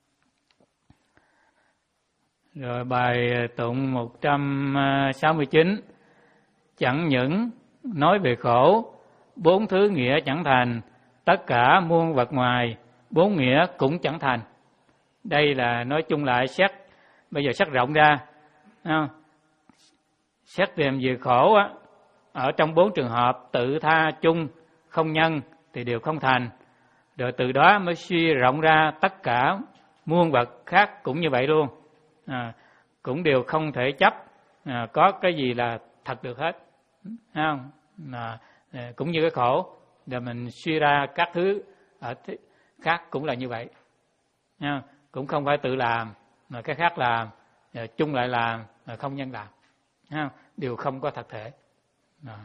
Rồi bài tụng một trăm sáu mươi chín. Chẳng những nói về khổ, bốn thứ nghĩa chẳng thành, tất cả muôn vật ngoài, bốn nghĩa cũng chẳng thành. Đây là nói chung lại xét, bây giờ xét rộng ra. Không? Xét tìm về khổ á, ở trong bốn trường hợp tự tha, chung, không nhân thì đều không thành. Rồi từ đó mới suy rộng ra tất cả muôn vật khác cũng như vậy luôn. À, cũng đều không thể chấp à, có cái gì là thật được hết. Không? À, cũng như cái khổ, rồi mình suy ra các thứ ở khác cũng là như vậy. À, cũng không phải tự làm, mà cái khác làm, chung lại làm, mà không nhân làm. À, đều không có thật thể. À.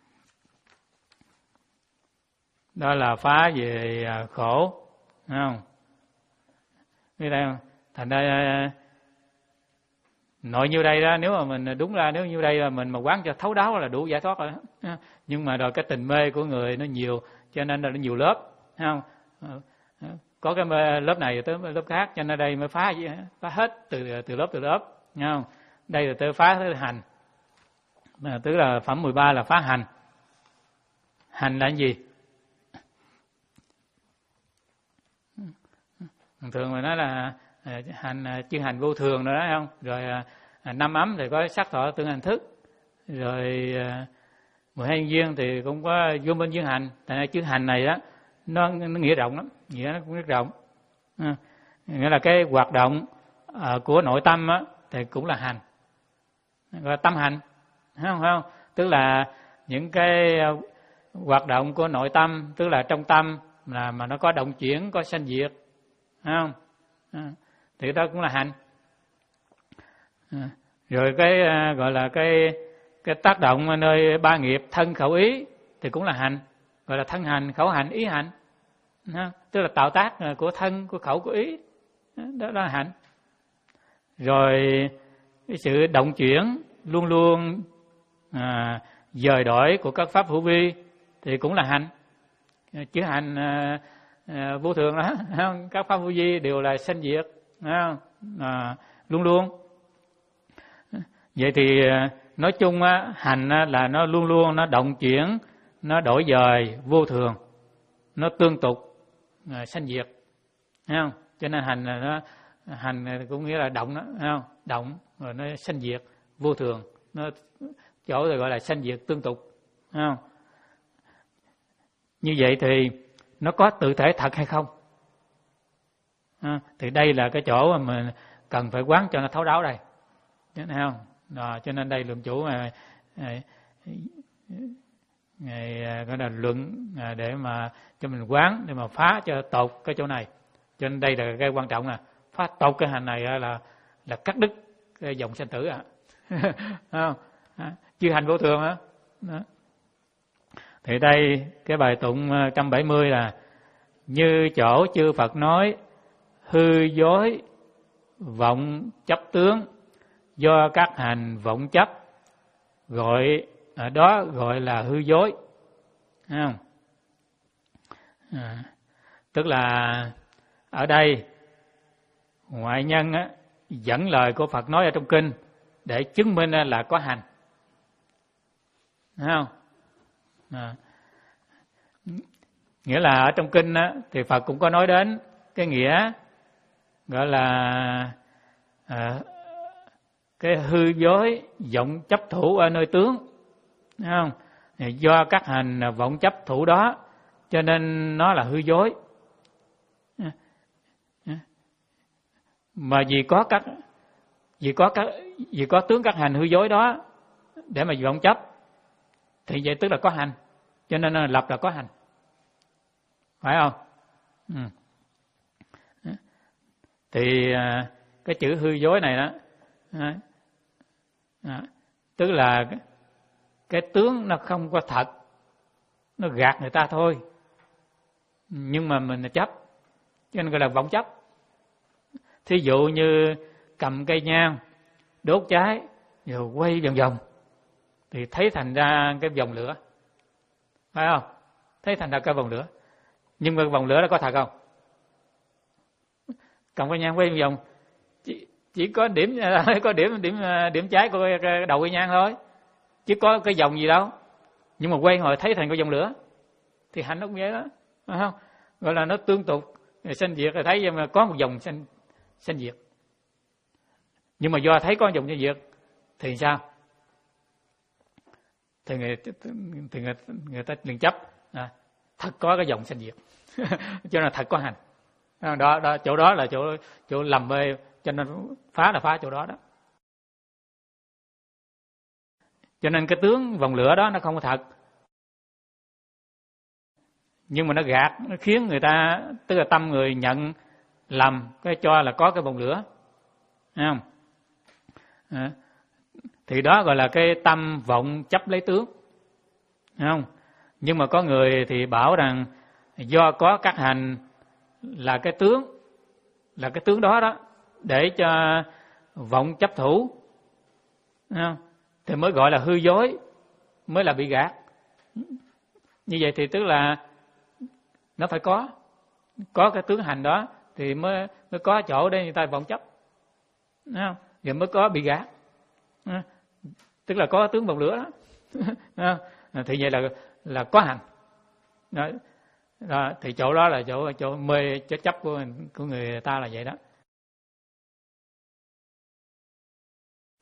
Đó là phá về khổ, không? Như đây không? Thành ra nội như đây đó, nếu mà mình đúng ra nếu như đây là mình mà quán cho thấu đáo là đủ giải thoát rồi đó. Nhưng mà rồi cái tình mê của người nó nhiều, cho nên là nó nhiều lớp, không? Có cái lớp này tới lớp khác, cho nên đây mới phá phá hết từ từ lớp từ lớp, không? Đây là tới phá tới hành. À, tức là phẩm mười ba là phá hành. Hành là cái gì? Thường mà nói là hành chuyên hành vô thường rồi đó, không? Rồi À, năm ấm thì có sắc thọ tương hành thức, rồi à, mười hai duyên thì cũng có vô minh duyên hành. Tại nên chữ hành này đó nó, nó nghĩa rộng lắm, nghĩa nó cũng rất rộng. À, nghĩa là cái hoạt động à, của nội tâm á, thì cũng là hành, gọi là tâm hành, thấy không? Thấy không? Tức là những cái hoạt động của nội tâm, tức là trong tâm là mà nó có động chuyển, có sanh diệt, thấy không? À, thì đó cũng là hành. À, rồi cái à, gọi là cái cái tác động nơi ba nghiệp thân khẩu ý thì cũng là hành, gọi là thân hành, khẩu hành, ý hành. À, tức là tạo tác của thân, của khẩu, của ý, đó là hành. Rồi cái sự động chuyển luôn luôn à, dời đổi của các pháp hữu vi thì cũng là hành. Chữ hành à, à, vô thường đó, các pháp hữu vi đều là sanh diệt, à, luôn luôn. Vậy thì nói chung á, hành á, là nó luôn luôn nó động chuyển, nó đổi dời vô thường, nó tương tục, à, sanh diệt, thấy không? Cho nên hành là nó hành cũng nghĩa là động đó, thấy không? Động rồi nó sanh diệt vô thường, nó chỗ rồi gọi là sanh diệt tương tục, thấy không? Như vậy thì nó có tự thể thật hay không? À, thì đây là cái chỗ mà mình cần phải quán cho nó thấu đáo đây, thấy không? Đó, cho nên đây lượng chủ mà ngày gọi là luận để mà cho mình quán, để mà phá cho tột cái chỗ này. Cho nên đây là cái quan trọng, là phá tột cái hành này là là cắt đứt cái dòng sanh tử à. Không? Chư hành vô thường á. Thì đây cái bài tụng một trăm bảy mươi là: như chỗ chư Phật nói hư dối vọng chấp tướng, do các hành vọng chấp, gọi ở đó gọi là hư dối. Thấy không? À, tức là ở đây ngoại nhân á, dẫn lời của Phật nói ở trong kinh để chứng minh là có hành. Thấy không? À, nghĩa là ở trong kinh á, thì Phật cũng có nói đến cái nghĩa gọi là à, cái hư dối vọng chấp thủ ở nơi tướng, thấy không? Do các hành vọng chấp thủ đó cho nên nó là hư dối. Mà vì có các vì có các vì có tướng các hành hư dối đó để mà vọng chấp thì vậy tức là có hành, cho nên là lập là có hành, phải không? Ừ. Thì cái chữ hư dối này đó, đó tức là cái, cái tướng nó không có thật, nó gạt người ta thôi, nhưng mà mình là chấp, cho nên gọi là vọng chấp. Thí dụ như cầm cây nhang đốt cháy rồi quay vòng vòng thì thấy thành ra cái vòng lửa, phải không? Thấy thành ra cái vòng lửa, nhưng mà vòng lửa đó có thật không? Cầm cây nhang quay vòng vòng chỉ, chỉ có điểm có điểm điểm điểm cháy của cái đầu cây nhang thôi, chứ có cái vòng gì đâu. Nhưng mà quay hồi thấy thành cái vòng lửa thì hành nó cũng vậy đó, phải không? Gọi là nó tương tục sanh diệt, rồi thấy mà có một vòng sanh sanh diệt. Nhưng mà do thấy có vòng sanh diệt thì sao? Thì người thì người, người ta liền chấp à, thật có cái vòng sanh diệt, cho nên thật có hành. Đó đó, chỗ đó là chỗ chỗ lầm bê, cho nên phá là phá chỗ đó đó. Cho nên cái tướng vòng lửa đó nó không có thật, nhưng mà nó gạt, nó khiến người ta, tức là tâm người nhận lầm cái cho là có cái vòng lửa, thấy không? À, thì đó gọi là cái tâm vọng chấp lấy tướng, thấy không? Nhưng mà có người thì bảo rằng do có các hành là cái tướng, là cái tướng đó đó để cho vọng chấp thủ, thấy không? Thì mới gọi là hư dối, mới là bị gạt. Như vậy thì tức là nó phải có có cái tướng hành đó thì mới mới có chỗ để người ta vọng chấp, thấy không? Rồi mới có bị gạt, tức là có tướng vòng lửa đó. Thì vậy là là có hành đó. Đó, thì chỗ đó là chỗ chỗ mê chỗ chấp của của người ta là vậy đó.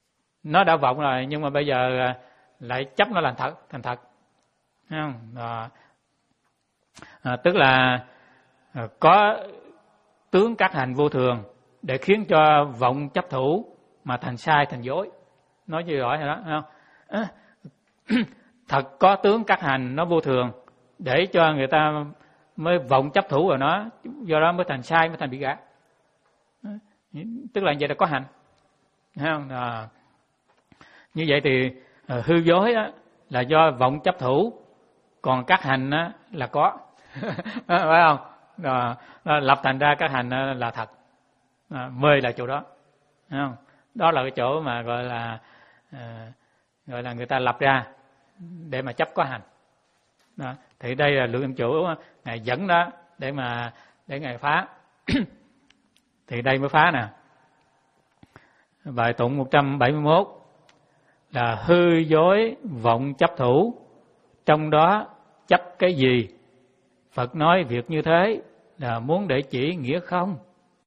nó đã vọng rồi, nhưng mà bây giờ lại chấp nó làm thật, thành thật. Thấy không? À, à, tức là à, có tướng các hành vô thường để khiến cho vọng chấp thủ mà thành sai, thành dối. Nói gì rõ rồi đó, thấy không? À, thật có tướng các hành nó vô thường để cho người ta mới vọng chấp thủ vào nó, do đó mới thành sai, mới thành bị gạt. Tức là vậy là có hành. Thấy không? À, như vậy thì hư dối á, là do vọng chấp thủ, còn các hành á, là có. Phải không? À, lập thành ra các hành là thật. À, mê là chỗ đó. Thấy không? Đó là cái chỗ mà gọi là à, gọi là người ta lập ra để mà chấp có hành. Đó. Thì đây là lượng chủ ngài dẫn đó để mà để ngài phá. Thì đây mới phá nè. Bài tụng một trăm bảy mươi mốt là hư dối vọng chấp thủ, trong đó chấp cái gì? Phật nói việc như thế là muốn để chỉ nghĩa không.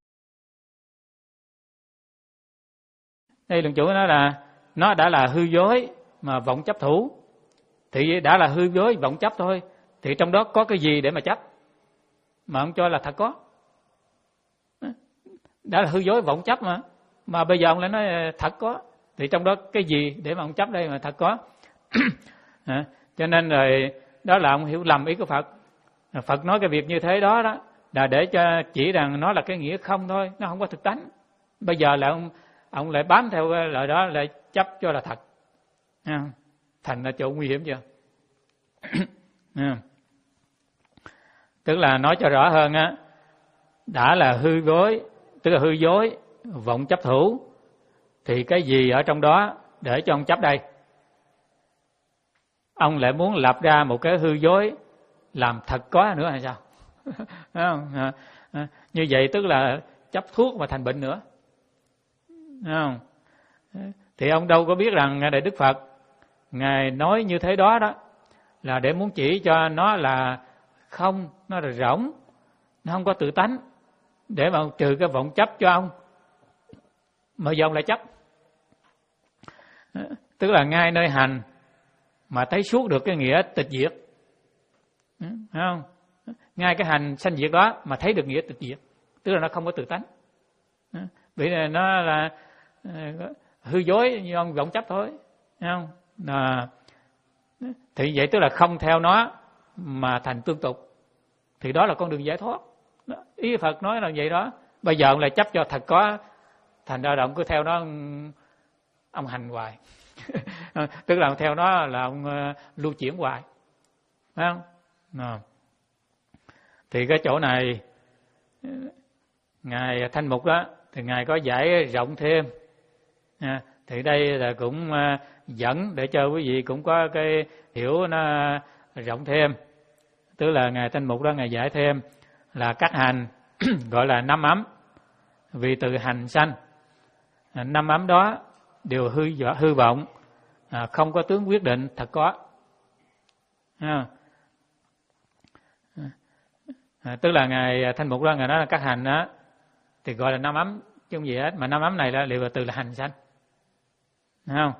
Đây lượng chủ nói là nó đã là hư dối mà vọng chấp thủ, thì đã là hư dối vọng chấp thôi, thì trong đó có cái gì để mà chấp mà ông cho là thật có? Đã là hư dối vọng chấp mà mà bây giờ ông lại nói thật có, thì trong đó cái gì để mà ông chấp đây mà thật có? À, cho nên rồi đó là ông hiểu lầm ý của Phật. Phật nói cái việc như thế đó đó là để cho chỉ rằng nó là cái nghĩa không thôi, nó không có thực tánh. Bây giờ là ông ông lại bám theo cái lời đó, lại chấp cho là thật. À, thành là chỗ nguy hiểm chưa? À, tức là nói cho rõ hơn á, đã là hư dối, tức là hư dối vọng chấp thủ, thì cái gì ở trong đó để cho ông chấp đây? Ông lại muốn lập ra một cái hư dối làm thật có nữa hay sao? Không? À, à, như vậy tức là chấp thuốc mà thành bệnh nữa. Không? Thì ông đâu có biết rằng Đại Đức Phật Ngài nói như thế đó đó là để muốn chỉ cho nó là không, nó là rỗng, nó không có tự tánh, để mà trừ cái vọng chấp cho ông. Mà giờ ông lại chấp. Tức là ngay nơi hành mà thấy suốt được cái nghĩa tịch diệt. Thấy không? Ngay cái hành sanh diệt đó mà thấy được nghĩa tịch diệt, tức là nó không có tự tánh. Vì nó là hư dối như ông vọng chấp thôi. Thấy không? À, thì vậy tức là không theo nó mà thành tương tục, thì đó là con đường giải thoát. Ý Phật nói là vậy đó. Bây giờ ông lại chấp cho thật có, thành ra ông cứ theo nó, ông hành hoài. Tức là ông theo nó là ông lưu chuyển hoài. Phải không? À. Thì cái chỗ này Ngài Thanh Mục đó thì Ngài có giải rộng thêm. À, thì đây là cũng dẫn để cho quý vị cũng có cái hiểu nó rộng thêm. Tức là Ngài Thanh Mục đó Ngài giải thêm là các hành gọi là năm ấm, vì từ hành sanh. À, năm ấm đó đều hư hư vọng, à, không có tướng quyết định thật có. À, à, tức là Ngài Thanh Mục đó Ngài nói là các hành đó thì gọi là năm ấm chứ không gì hết, mà năm ấm này là đều là từ là hành sanh. Thấy không?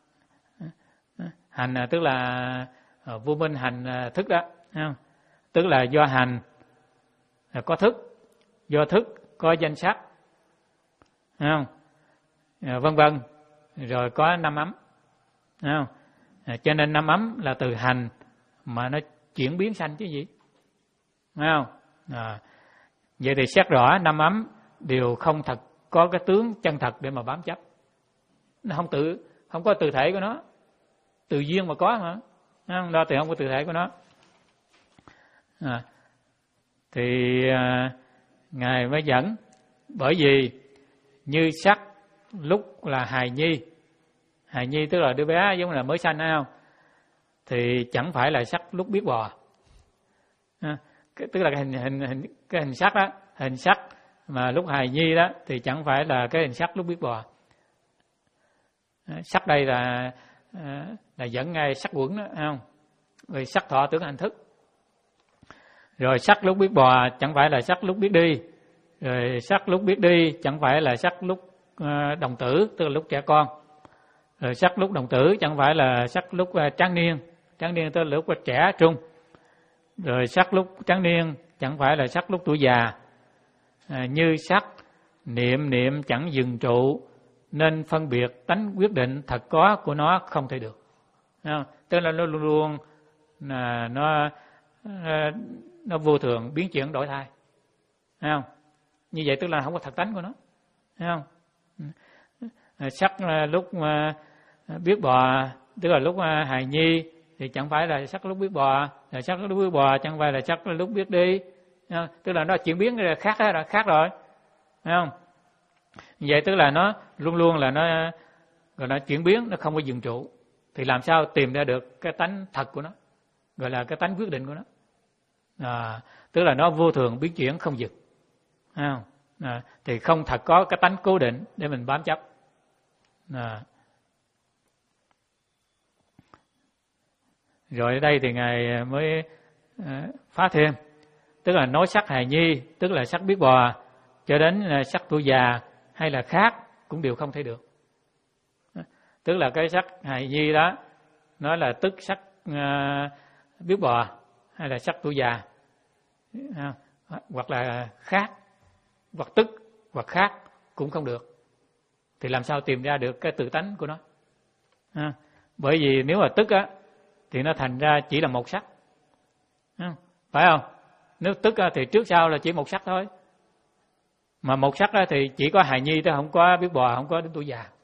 Hành tức là vô minh hành thức đó. Thấy không? Tức là do hành có thức, do thức có danh sắc. Thấy không? Vân vân. Rồi có năm ấm. Thấy không? Cho nên năm ấm là từ hành mà nó chuyển biến sanh chứ gì. Thấy không? À, vậy thì xét rõ năm ấm đều không thật có cái tướng chân thật để mà bám chấp. Nó không tự không có tự thể của nó, tự nhiên mà có mà. Không? Đó thì không có tự thể của nó. À, thì à, Ngài mới dẫn, bởi vì như sắc lúc là hài nhi, hài nhi tức là đứa bé giống là mới sanh, hay không? Thì chẳng phải là sắc lúc biết bò. À, cái, tức là cái hình hình hình cái hình sắc đó, hình sắc mà lúc hài nhi đó thì chẳng phải là cái hình sắc lúc biết bò. À, sắc đây là à, là dẫn ngay sắc quẩn đó, không? Rồi sắc thọ tưởng hành thức. Rồi sắc lúc biết bò chẳng phải là sắc lúc biết đi. Rồi sắc lúc biết đi chẳng phải là sắc lúc uh, đồng tử, tức là lúc trẻ con. Rồi sắc lúc đồng tử chẳng phải là sắc lúc tráng niên, tráng niên tới lúc trẻ trung. Rồi sắc lúc tráng niên chẳng phải là sắc lúc tuổi già. À, như sắc niệm niệm chẳng dừng trụ, nên phân biệt tánh quyết định thật có của nó không thể được. Không? Tức là nó luôn luôn là nó nó vô thường, biến chuyển đổi thay. Thấy không? Như vậy tức là không có thật tánh của nó. Thấy không? Sắc lúc biết bò, tức là lúc hài nhi thì chẳng phải là sắc lúc biết bò, là sắc lúc biết bò chẳng phải là sắc lúc biết đi. Tức là nó chuyển biến là khác là khác rồi. Thấy không? Vậy tức là nó luôn luôn là nó gọi là chuyển biến, nó không có dừng trụ. Thì làm sao tìm ra được cái tánh thật của nó, gọi là cái tánh quyết định của nó. À, tức là nó vô thường biến chuyển không dừng. Thấy không? À, thì không thật có cái tánh cố định để mình bám chấp. À. Rồi ở đây thì Ngài mới à, phá thêm, tức là nói sắc hài nhi, tức là sắc biết bò, cho đến sắc tuổi già hay là khác cũng đều không thể được. Tức là cái sắc hài nhi đó, nó là tức sắc uh, biết bò hay là sắc tuổi già, à, hoặc là khác, hoặc tức, hoặc khác cũng không được. Thì làm sao tìm ra được cái tự tánh của nó? À, bởi vì nếu mà tức á, thì nó thành ra chỉ là một sắc, à, phải không? Nếu tức á, thì trước sau là chỉ một sắc thôi. Mà một sắc á, thì chỉ có hài nhi thôi, không có biết bò, không có đến tuổi già.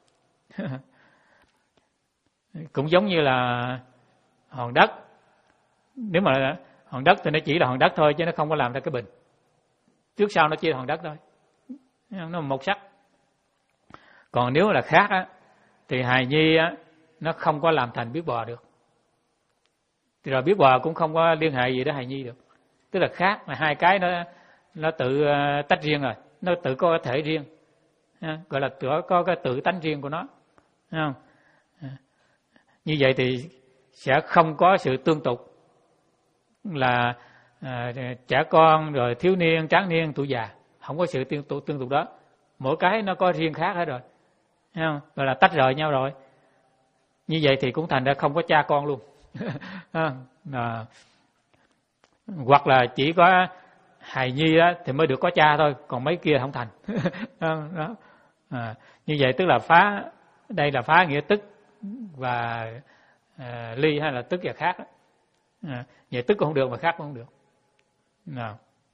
Cũng giống như là hòn đất. Nếu mà hòn đất thì nó chỉ là hòn đất thôi, chứ nó không có làm ra cái bình. Trước sau nó chỉ là hòn đất thôi, nó là một sắc. Còn nếu là khác á, thì hài nhi á, nó không có làm thành biết bò được. Thì rồi biết bò cũng không có liên hệ gì đến hài nhi được. Tức là khác, mà hai cái nó nó tự tách riêng rồi, nó tự có thể riêng, gọi là tự có cái tự tánh riêng của nó. Thấy không? Như vậy thì sẽ không có sự tương tục là à, trẻ con rồi thiếu niên, tráng niên, tuổi già, không có sự tương tục tương tục đó. Mỗi cái nó có riêng khác hết rồi. Thấy không? Gọi là tách rời nhau rồi. Như vậy thì cũng thành ra không có cha con luôn. À, hoặc là chỉ có hài nhi đó thì mới được có cha thôi, còn mấy kia không thành. Đó. À, như vậy tức là phá, đây là phá nghĩa tức và à, ly hay là tức và khác. À, vậy tức cũng không được mà khác cũng không được. Nào.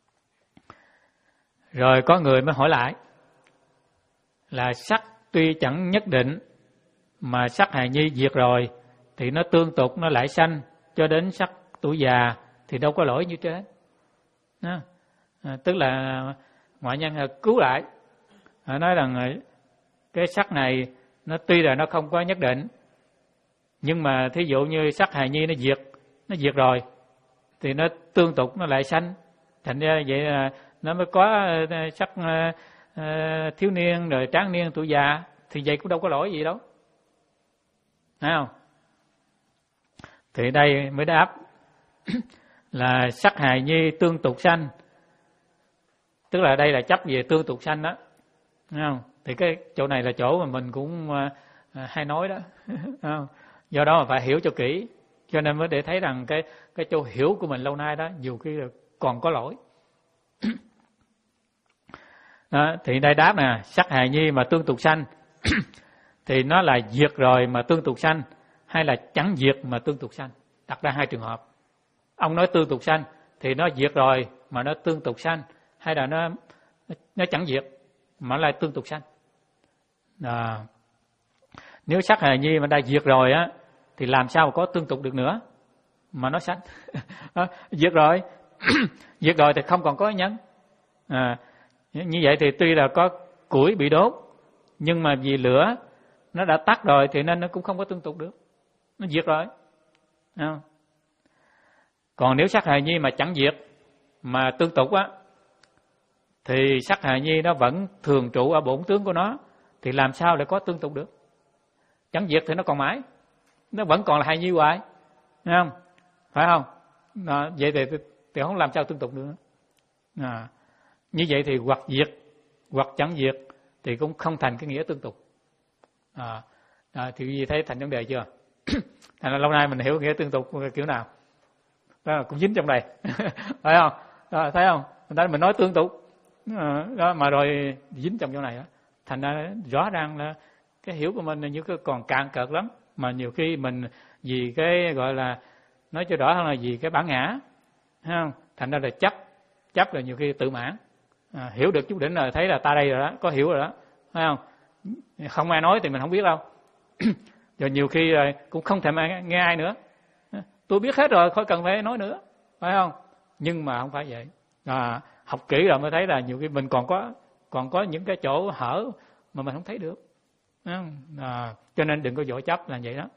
Rồi có người mới hỏi lại là sắc tuy chẳng nhất định, mà sắc hài nhi diệt rồi thì nó tương tục, nó lại sanh cho đến sắc tuổi già thì đâu có lỗi như thế. À, tức là ngoại nhân cứu lại, à, nói rằng cái sắc này nó tuy là nó không có nhất định, nhưng mà thí dụ như sắc hài nhi nó diệt, nó diệt rồi thì nó tương tục, nó lại sanh, thành ra vậy là nó mới có sắc uh, thiếu niên rồi tráng niên tuổi già, thì vậy cũng đâu có lỗi gì đâu. Thấy không? Thì đây mới đáp là sắc hài nhi tương tục sanh, tức là đây là chấp về tương tục sanh đó. Thấy không? Thì cái chỗ này là chỗ mà mình cũng uh, hay nói đó. Không? Do đó mà phải hiểu cho kỹ, cho nên mới để thấy rằng cái cái chỗ hiểu của mình lâu nay đó nhiều khi còn có lỗi. Đó, thì đây đáp nè, sắc hài nhi mà tương tục sanh thì nó là diệt rồi mà tương tục sanh, hay là chẳng diệt mà tương tục sanh. Đặt ra hai trường hợp. Ông nói tương tục sanh thì nó diệt rồi mà nó tương tục sanh, hay là nó nó chẳng diệt mà lại tương tục sanh. À, nếu sắc hài nhi mà đã diệt rồi á thì làm sao mà có tương tục được nữa mà nó sanh. À, diệt rồi diệt rồi thì không còn có nhân. À, như vậy thì tuy là có củi bị đốt, nhưng mà vì lửa nó đã tắt rồi thì nên nó cũng không có tương tục được, nó diệt rồi. À, còn nếu sắc hài nhi mà chẳng diệt mà tương tục á, thì sắc hài nhi nó vẫn thường trụ ở bổn tướng của nó, thì làm sao để có tương tục được? Chẳng diệt thì nó còn mãi, nó vẫn còn là hài nhi hoài, thấy không? Phải không? À, vậy thì, thì, thì không làm sao tương tục nữa. À, như vậy thì hoặc diệt hoặc chẳng diệt thì cũng không thành cái nghĩa tương tục. À, À, thì gì thấy thành vấn đề chưa? Thành ra lâu nay mình hiểu nghĩa tương tục kiểu nào đó, cũng dính trong đây. Phải không? Đó, thấy không? Mình mình nói tương tục đó, mà rồi dính trong chỗ này đó. Thành ra rõ ràng là cái hiểu của mình là như cái còn cạn cợt lắm, mà nhiều khi mình vì cái gọi là nói cho rõ hơn là vì cái bản ngã, thấy không? Thành ra là chấp chấp là nhiều khi tự mãn. À, hiểu được chút đỉnh rồi thấy là ta đây rồi đó, có hiểu rồi đó, thấy không? Không ai nói thì mình không biết đâu. Rồi nhiều khi cũng không thèm nghe ai nữa. Tôi biết hết rồi, khỏi cần phải nói nữa, phải không? Nhưng mà không phải vậy. À, học kỹ rồi mới thấy là nhiều khi mình còn có còn có những cái chỗ hở mà mình không thấy được. À, cho nên đừng có vội chấp là vậy đó.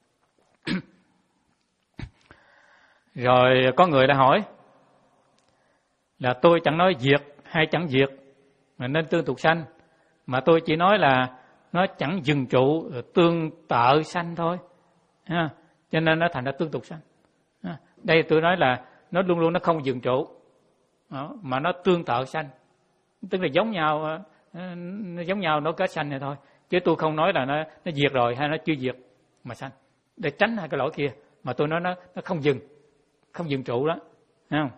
Rồi có người đã hỏi là tôi chẳng nói diệt hay chẳng diệt mà nên tương tục sanh, mà tôi chỉ nói là nó chẳng dừng trụ, tương tự sanh thôi. À, cho nên nó thành ra tương tục sanh. À, đây tôi nói là nó luôn luôn nó không dừng trụ, đó, mà nó tương tự sanh, tức là giống nhau, nó giống nhau nó kết sanh này thôi. Chứ tôi không nói là nó nó diệt rồi hay nó chưa diệt mà sanh, để tránh hai cái lỗi kia. Mà tôi nói nó nó không dừng, không dừng trụ đó, thấy không?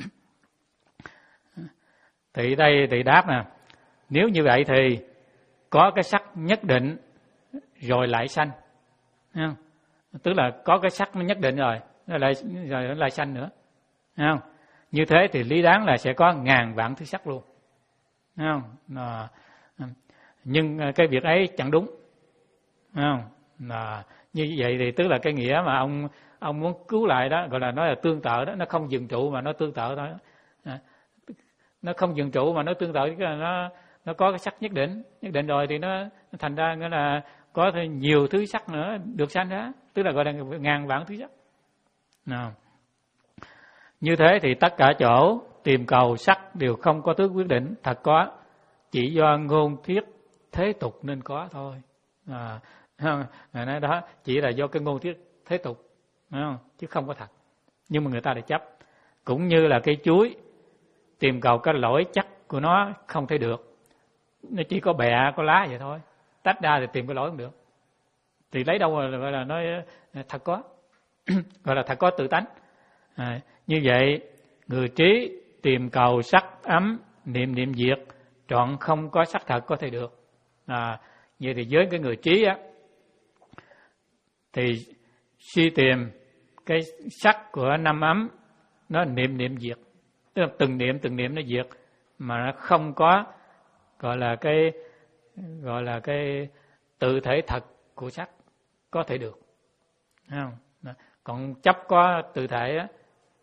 Thì đây thì đáp nè, nếu như vậy thì có cái sắc nhất định rồi lại sanh, thấy không? Tức là có cái sắc nó nhất định rồi, nó lại rồi nó lại sanh nữa, thấy không? Như thế thì lý đáng là sẽ có ngàn vạn thứ sắc luôn, thấy không? À, nhưng cái việc ấy chẳng đúng, thấy không? À, như vậy thì tức là cái nghĩa mà ông ông muốn cứu lại đó gọi là nói là tương tự đó, nó không dừng trụ mà nó tương tự thôi. À, nó không dừng trụ mà nó tương tự, nó nó có cái sắc nhất định nhất định rồi thì nó, nó thành ra nghĩa là có thêm nhiều thứ sắc nữa được sanh ra, tức là gọi là ngàn vạn thứ sắc. Nào, như thế thì tất cả chỗ tìm cầu sắc đều không có thứ quyết định thật có, chỉ do ngôn thuyết thế tục nên có thôi. À, nói đó chỉ là do cái ngôn thuyết thế tục, không? Chứ không có thật. Nhưng mà người ta lại chấp. Cũng như là cây chuối tìm cầu cái lỗi chắc của nó không thấy được, nó chỉ có bẹ có lá vậy thôi, tách ra thì tìm cái lỗi không được, thì lấy đâu mà gọi là nói thật có. Gọi là thật có tự tánh. À, như vậy người trí tìm cầu sắc ấm niệm niệm diệt, trọn không có sắc thật có thể được. À, vậy thì với cái người trí á thì suy tìm cái sắc của năm ấm nó niệm niệm diệt, tức là từng niệm từng niệm nó diệt, mà nó không có gọi là cái gọi là cái tự thể thật của sắc có thể được, thấy không? Còn chấp có tự thể á,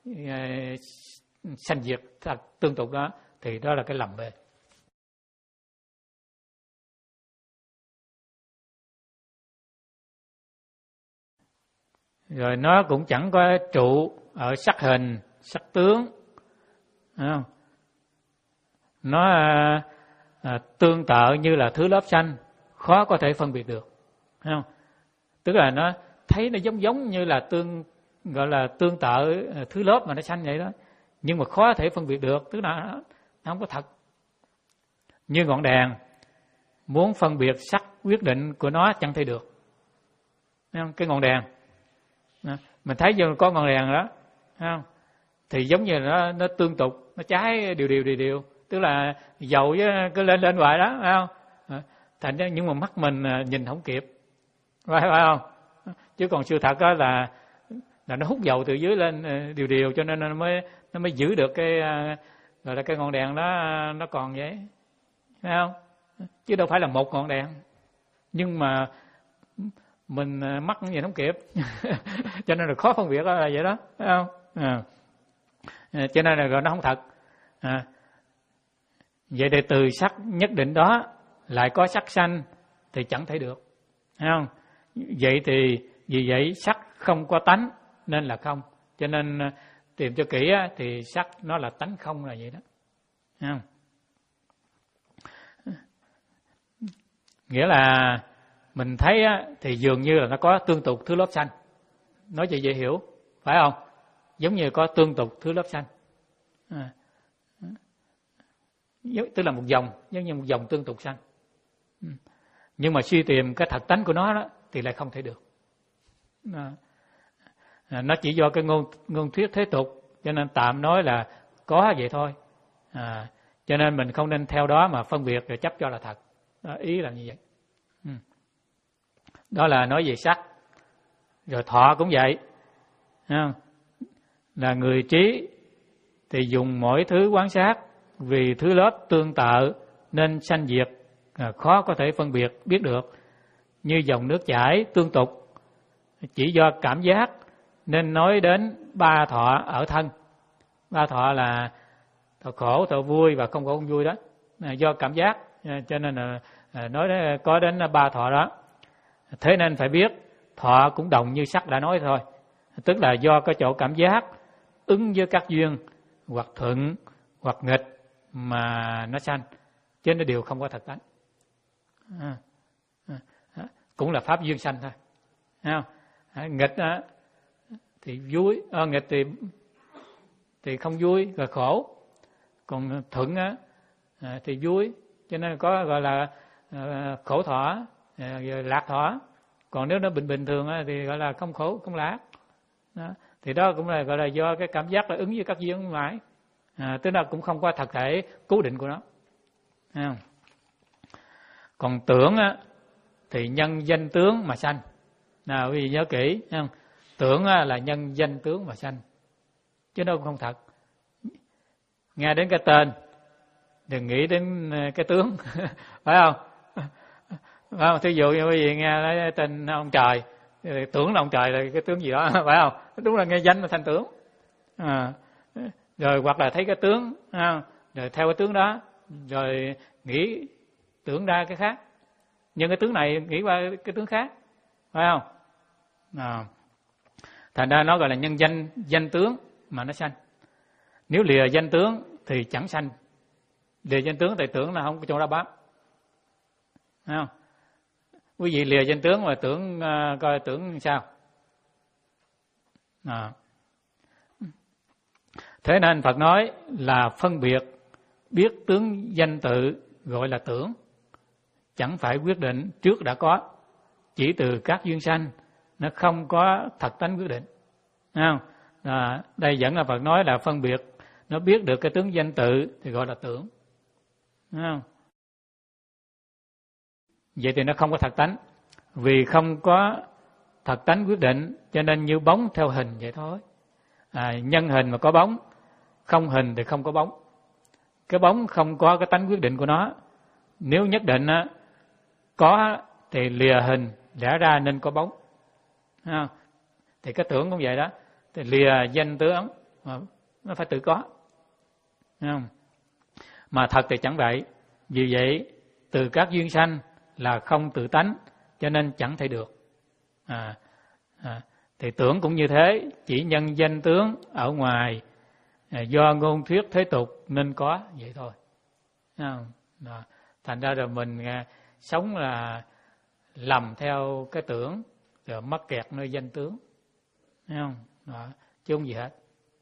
sanh diệt thật tương tục đó thì đó là cái lầm bề. Rồi nó cũng chẳng có trụ ở sắc hình, sắc tướng, thấy không? Nó à, à, tương tự như là thứ lớp xanh, khó có thể phân biệt được, thấy không? Tức là nó thấy nó giống giống như là tương gọi là tương tự thứ lớp mà nó xanh vậy đó, nhưng mà khó thể phân biệt được, tức là nó, nó không có thật. Như ngọn đèn, muốn phân biệt sắc quyết định của nó chẳng thể được, thấy không? Cái ngọn đèn mình thấy vô có ngọn đèn đó, thấy không? Thì giống như là nó nó tương tục, nó cháy đều đều đều đều, tức là dầu với cứ lên lên hoài đó, phải không? Thành ra nhưng mà mắt mình nhìn không kịp, phải phải không? Chứ còn sự thật đó là là nó hút dầu từ dưới lên đều đều, cho nên nó mới nó mới giữ được cái gọi là cái ngọn đèn đó nó còn vậy, phải không? Chứ đâu phải là một ngọn đèn, nhưng mà mình mắt nhìn không kịp cho nên là khó phân biệt là vậy đó, phải không? À. Cho nên là gọi nó không thật. À. Vậy thì từ sắc nhất định đó lại có sắc sanh thì chẳng thể được, thấy không? Vậy thì vì vậy sắc không có tánh nên là không, cho nên tìm cho kỹ thì sắc nó là tánh không là vậy đó, thấy không? Nghĩa là mình thấy thì dường như là nó có tương tục thứ lớp xanh, nói cho dễ hiểu, phải không? Giống như có tương tục thứ lớp xanh, à. Tức là một dòng, giống như một dòng tương tục xanh. Nhưng mà suy tìm cái thật tánh của nó đó, thì lại không thể được. Đó. Nó chỉ do cái ngôn ngôn thuyết thế tục, cho nên tạm nói là có vậy thôi. À, cho nên mình không nên theo đó mà phân biệt rồi chấp cho là thật. Đó, ý là như vậy. Ừ. Đó là nói về sắc. Rồi thọ cũng vậy. À, là người trí thì dùng mỗi thứ quan sát, vì thứ lớp tương tự nên sanh diệt, à, khó có thể phân biệt biết được. Như dòng nước chảy tương tục, chỉ do cảm giác nên nói đến ba thọ ở thân. Ba thọ là thọ khổ, thọ vui và không khổ không vui đó, à, do cảm giác, à, cho nên là à, nói đến, có đến ba thọ đó. Thế nên phải biết thọ cũng đồng như sắc đã nói thôi, tức là do có chỗ cảm giác ứng với các duyên hoặc thuận hoặc nghịch mà nó sanh, chứ nó đều không có thật tánh. À, à, cũng là pháp duyên sanh thôi, thấy không? À, nghịch á, thì vui, à, nghịch thì thì không vui và khổ, còn thuận á, à, thì vui, cho nên có gọi là à, khổ thọ, à, lạc thọ. Còn nếu nó bình bình thường á, thì gọi là không khổ không lạc. Đó. Thì đó cũng là gọi là do cái cảm giác là ứng với các duyên mãi, à, tức là cũng không có thật thể cố định của nó. Thấy không? Còn tưởng á, thì nhân danh tướng mà sanh. Nào quý vị nhớ kỹ, thấy không? Tưởng á, là nhân danh tướng mà sanh, chứ nó cũng không thật. Nghe đến cái tên đừng nghĩ đến cái tướng phải không? Phải không? Thí dụ như quý vị nghe nói tên ông trời, tưởng là ông trời là cái tướng gì đó, phải không? Đúng là nghe danh mà thành tưởng. À, rồi hoặc là thấy cái tướng, à, rồi theo cái tướng đó, rồi nghĩ tưởng ra cái khác, nhưng cái tướng này nghĩ qua cái tướng khác, phải không? À, thành ra nó gọi là nhân danh danh tướng mà nó sanh. Nếu lìa danh tướng thì chẳng sanh. Lìa danh tướng thì tưởng là không có chỗ ra bám, phải không? Quý vị lìa danh tướng mà tưởng uh, coi tưởng sao? À. Thế nên Phật nói là phân biệt biết tướng danh tự gọi là tưởng, chẳng phải quyết định trước đã có, chỉ từ các duyên sanh, nó không có thật tánh quyết định. Thấy không? À, đây vẫn là Phật nói là phân biệt, nó biết được cái tướng danh tự thì gọi là tưởng. Thấy không? Vậy thì nó không có thật tánh, vì không có thật tánh quyết định, cho nên như bóng theo hình vậy thôi. À, nhân hình mà có bóng, không hình thì không có bóng. Cái bóng không có cái tánh quyết định của nó. Nếu nhất định có thì lìa hình lẽ ra nên có bóng. À, thì cái tưởng cũng vậy đó, thì lìa danh tướng nó phải tự có. Không? Mà thật thì chẳng vậy. Vì vậy từ các duyên sanh là không tự tánh, cho nên chẳng thể được. À, à, thì tưởng cũng như thế, chỉ nhân danh tướng ở ngoài, à, do ngôn thuyết thế tục nên có vậy thôi. À, thành ra rồi mình à, sống là lầm theo cái tưởng, rồi mắc kẹt nơi danh tướng, thấy không? Đó, chứ không gì hết.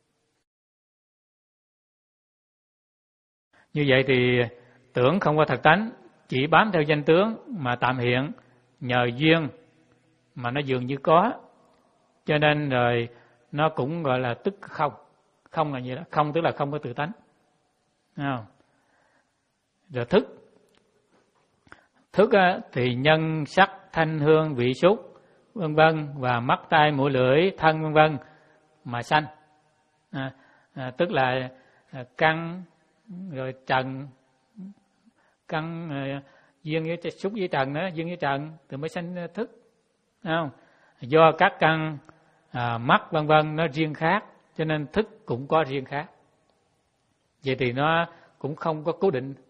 Như vậy thì tưởng không có thật tánh, chỉ bám theo danh tướng mà tạm hiện, nhờ duyên mà nó dường như có, cho nên rồi nó cũng gọi là tức không. Không là gì đó, không tức là không có tự tánh. Thấy không? Rồi thức, thức thì nhân sắc thanh hương vị xúc vân vân và mắt tai mũi lưỡi thân vân vân mà sanh. À, à, tức là à, căn rồi trần, căn à, duyên với xúc với trần đó, duyên với trần thì mới sanh thức. Thấy không? Do các căn à, mắt vân vân nó riêng khác, cho nên thức cũng có riêng khác. Vậy thì nó cũng không có cố định.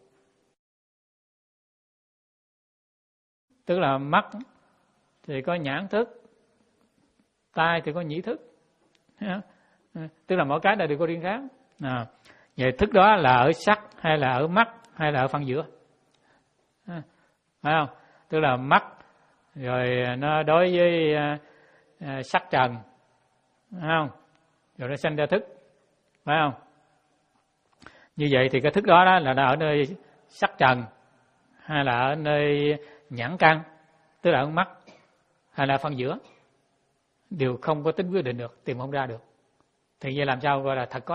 Tức là mắt thì có nhãn thức, tai thì có nhĩ thức. Tức là mỗi cái đều có riêng khác. À, vậy thức đó là ở sắc hay là ở mắt hay là ở phân giữa? À, phải không? Tức là mắt rồi nó đối với uh, sắc trần, phải không? Rồi nó sanh ra thức, phải không? Như vậy thì cái thức đó, đó là ở nơi sắc trần hay là ở nơi nhãn căn, tức là ở mắt, hay là phân giữa, đều không có tính quyết định được, tìm không ra được. Thì vậy làm sao gọi là thật có?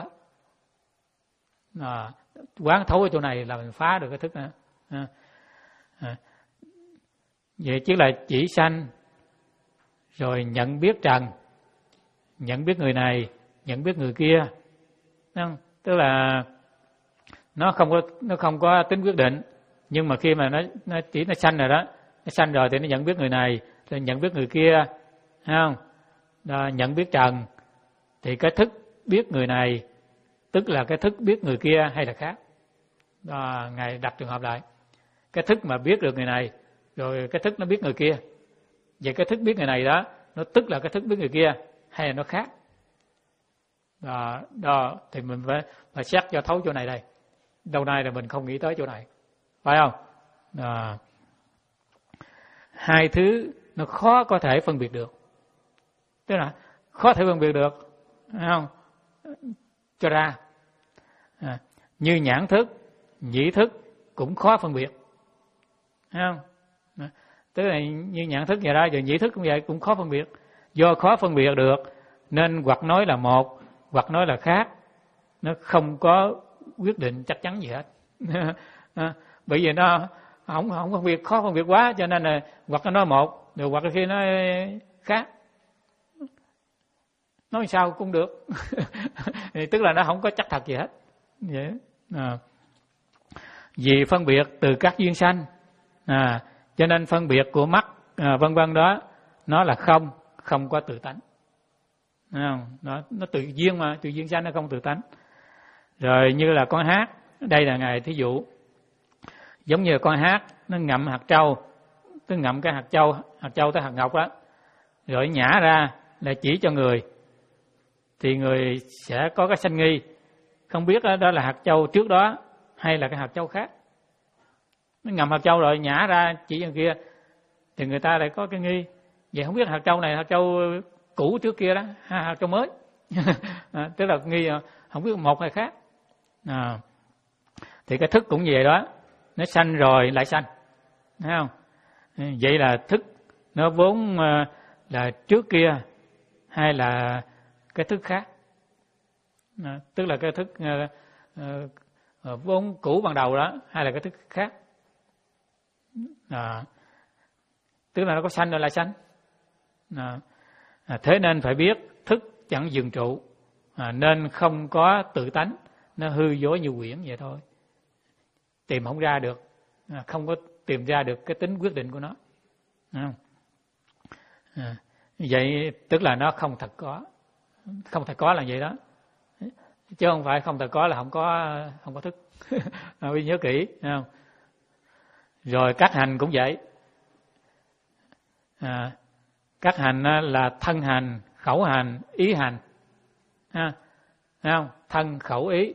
À, quán thấu ở chỗ này là mình phá được cái thức nữa. À, à. Vậy chứ là chỉ sanh, rồi nhận biết trần, nhận biết người này, nhận biết người kia. Không? Tức là nó không có nó không có tính quyết định, nhưng mà khi mà nó nó chỉ nó sanh rồi đó, nó sanh rồi thì nó nhận biết người này, rồi nhận biết người kia, thấy không? Đó, nhận biết trần thì cái thức biết người này tức là cái thức biết người kia hay là khác. Đó, Ngài đặt trường hợp lại. Cái thức mà biết được người này, rồi cái thức nó biết người kia. Vậy cái thức biết người này đó, nó tức là cái thức biết người kia hay là nó khác? Đó, đó thì mình phải, phải xét cho thấu chỗ này đây. Lâu nay là mình không nghĩ tới chỗ này, phải không? Đó. Hai thứ nó khó có thể phân biệt được, tức là khó thể phân biệt được, phải không? Cho ra à, như nhãn thức, nhĩ thức cũng khó phân biệt, thấy không? À, tức là như nhãn thức vậy đó, rồi nhĩ thức cũng vậy, cũng khó phân biệt. Do khó phân biệt được nên hoặc nói là một, hoặc nói là khác, nó không có quyết định chắc chắn gì hết. À, bởi vì nó không không phân biệt, khó phân biệt quá, cho nên là hoặc nó nói một, rồi hoặc là khi nó khác, nói sao cũng được. Thì tức là nó không có chắc thật gì hết. Vậy à. Vì phân biệt từ các duyên sanh, à, cho nên phân biệt của mắt à, vân vân đó, nó là không, không có tự tánh. Không? Nó, nó tự duyên mà, tự duyên sanh nó không tự tánh. Rồi như là con hát, đây là Ngài thí dụ, giống như là con hát nó ngậm hạt trâu, cứ ngậm cái hạt trâu, hạt trâu tới hạt ngọc đó, rồi nhả ra là chỉ cho người, thì người sẽ có cái sanh nghi, không biết đó, đó là hạt trâu trước đó hay là cái hạt trâu khác. Nó ngậm hạt trâu rồi nhả ra chỉ cho kia, thì người ta lại có cái nghi, vậy không biết hạt trâu này hạt trâu cũ trước kia đó, hay hạt trâu mới. À, tức là nghi không biết một hay khác. À, thì cái thức cũng như vậy đó, nó sanh rồi lại sanh, thấy không? Vậy là thức nó vốn là trước kia hay là cái thức khác? À, tức là cái thức uh, uh, vốn cũ ban đầu đó hay là cái thức khác? À, tức là nó có sanh rồi lại sanh. À, à, thế nên phải biết thức chẳng dừng trụ, à, nên không có tự tánh, nó hư dối như quyển vậy thôi, tìm không ra được, à, không có tìm ra được cái tính quyết định của nó. À, à, vậy tức là nó không thật có, không thật có là vậy đó, chứ không phải không thật có là không có không có thức. À, nhớ kỹ, không? Rồi các hành cũng vậy. À, các hành là thân hành, khẩu hành, ý hành. À, thấy không? Thân, khẩu, ý.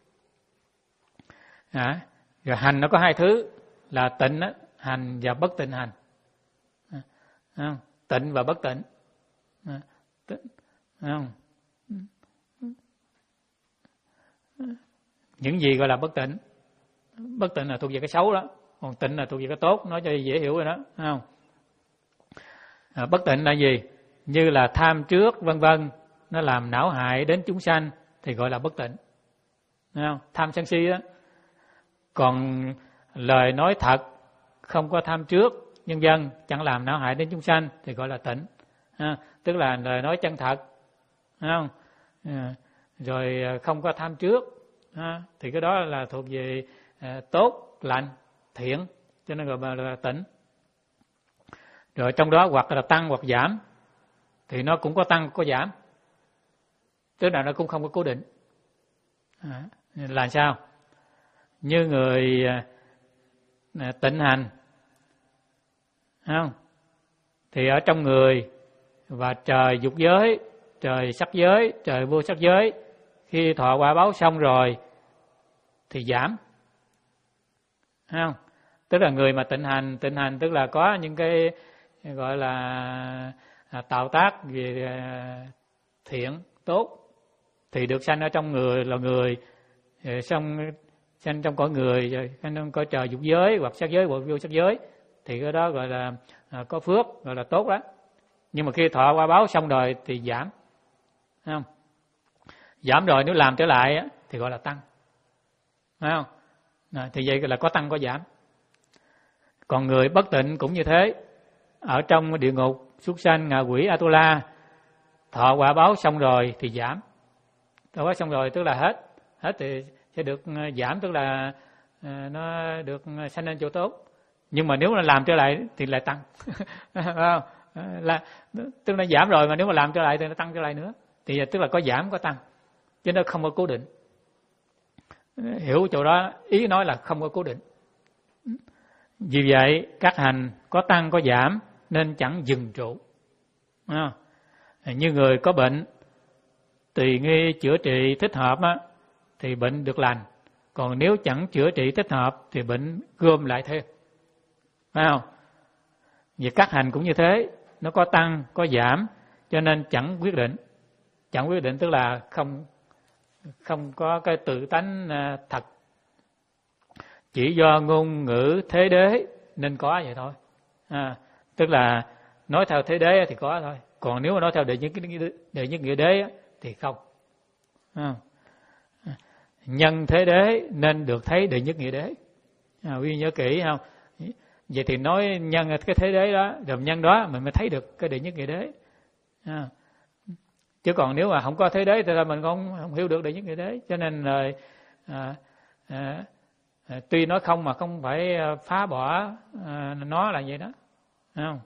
À, rồi hành nó có hai thứ là tịnh hành và bất tịnh hành. À, tịnh và bất tịnh. À, tịnh, không? Những gì gọi là bất tịnh? Bất tịnh là thuộc về cái xấu đó, còn tịnh là thuộc về cái tốt, nói cho dễ hiểu rồi đó, thấy không? À, bất tịnh là gì? Như là tham trước vân vân, nó làm não hại đến chúng sanh thì gọi là bất tịnh, thấy không? Tham sân si đó. Còn lời nói thật, không có tham trước, nhân dân chẳng làm não hại đến chúng sanh thì gọi là tịnh. À, tức là lời nói chân thật, thấy không? À, rồi không có tham trước, à, thì cái đó là thuộc về à, tốt, lành, thiện, cho nên gọi là tịnh. Rồi trong đó hoặc là tăng hoặc giảm, thì nó cũng có tăng có giảm, tức là nó cũng không có cố định. À, là sao? Như người à, tịnh hành, không? Thì ở trong người và trời dục giới, trời sắc giới, trời vô sắc giới, khi thọ quả báo xong rồi thì giảm, không? Tức là người mà tịnh hành, tịnh hành tức là có những cái gọi là à, tạo tác về à, thiện, tốt, thì được sanh ở trong người là người, rồi xong sanh trong cõi người, rồi sanh trong cõi trời dục giới hoặc sắc giới hoặc vô sắc giới, thì cái đó gọi là à, có phước, gọi là tốt đó. Nhưng mà khi thọ quả báo xong rồi thì giảm, thấy không? Giảm rồi nếu làm trở lại á, thì gọi là tăng, thấy không? À, thì vậy là có tăng có giảm. Còn người bất tịnh cũng như thế, ở trong địa ngục, súc sanh, ngạ quỷ, Atula, thọ quả báo xong rồi thì giảm. Thọ quả xong rồi tức là hết, hết thì sẽ được giảm, tức là nó được sanh lên chỗ tốt. Nhưng mà nếu mà làm trở lại thì lại tăng, không? Là tức là giảm rồi mà nếu mà làm trở lại thì nó tăng trở lại nữa, thì tức là có giảm có tăng, chứ nó không có cố định. Hiểu chỗ đó, ý nói là không có cố định. Vì vậy các hành có tăng có giảm nên chẳng dừng trụ. À, như người có bệnh, tùy nghi chữa trị thích hợp á, thì bệnh được lành. Còn nếu chẳng chữa trị thích hợp thì bệnh gom lại thêm, phải không? Vì các hành cũng như thế, nó có tăng có giảm, cho nên chẳng quyết định. Chẳng quyết định tức là không không có cái tự tánh thật, chỉ do ngôn ngữ thế đế nên có vậy thôi. À, tức là nói theo thế đế thì có thôi, còn nếu mà nói theo đệ nhất đệ nhất nghĩa đế thì không. À, nhân thế đế nên được thấy đệ nhất nghĩa đế. À, quý vị nhớ kỹ không? Vậy thì nói nhân cái thế đế đó, rồi nhân đó mình mới thấy được cái đệ nhất nghĩa đế. À, chứ còn nếu mà không có thế đế thì là mình không, không hiểu được đệ nhất nghĩa đế. Cho nên là à, à, à, tuy nói không mà không phải phá bỏ à, nó là vậy đó, không?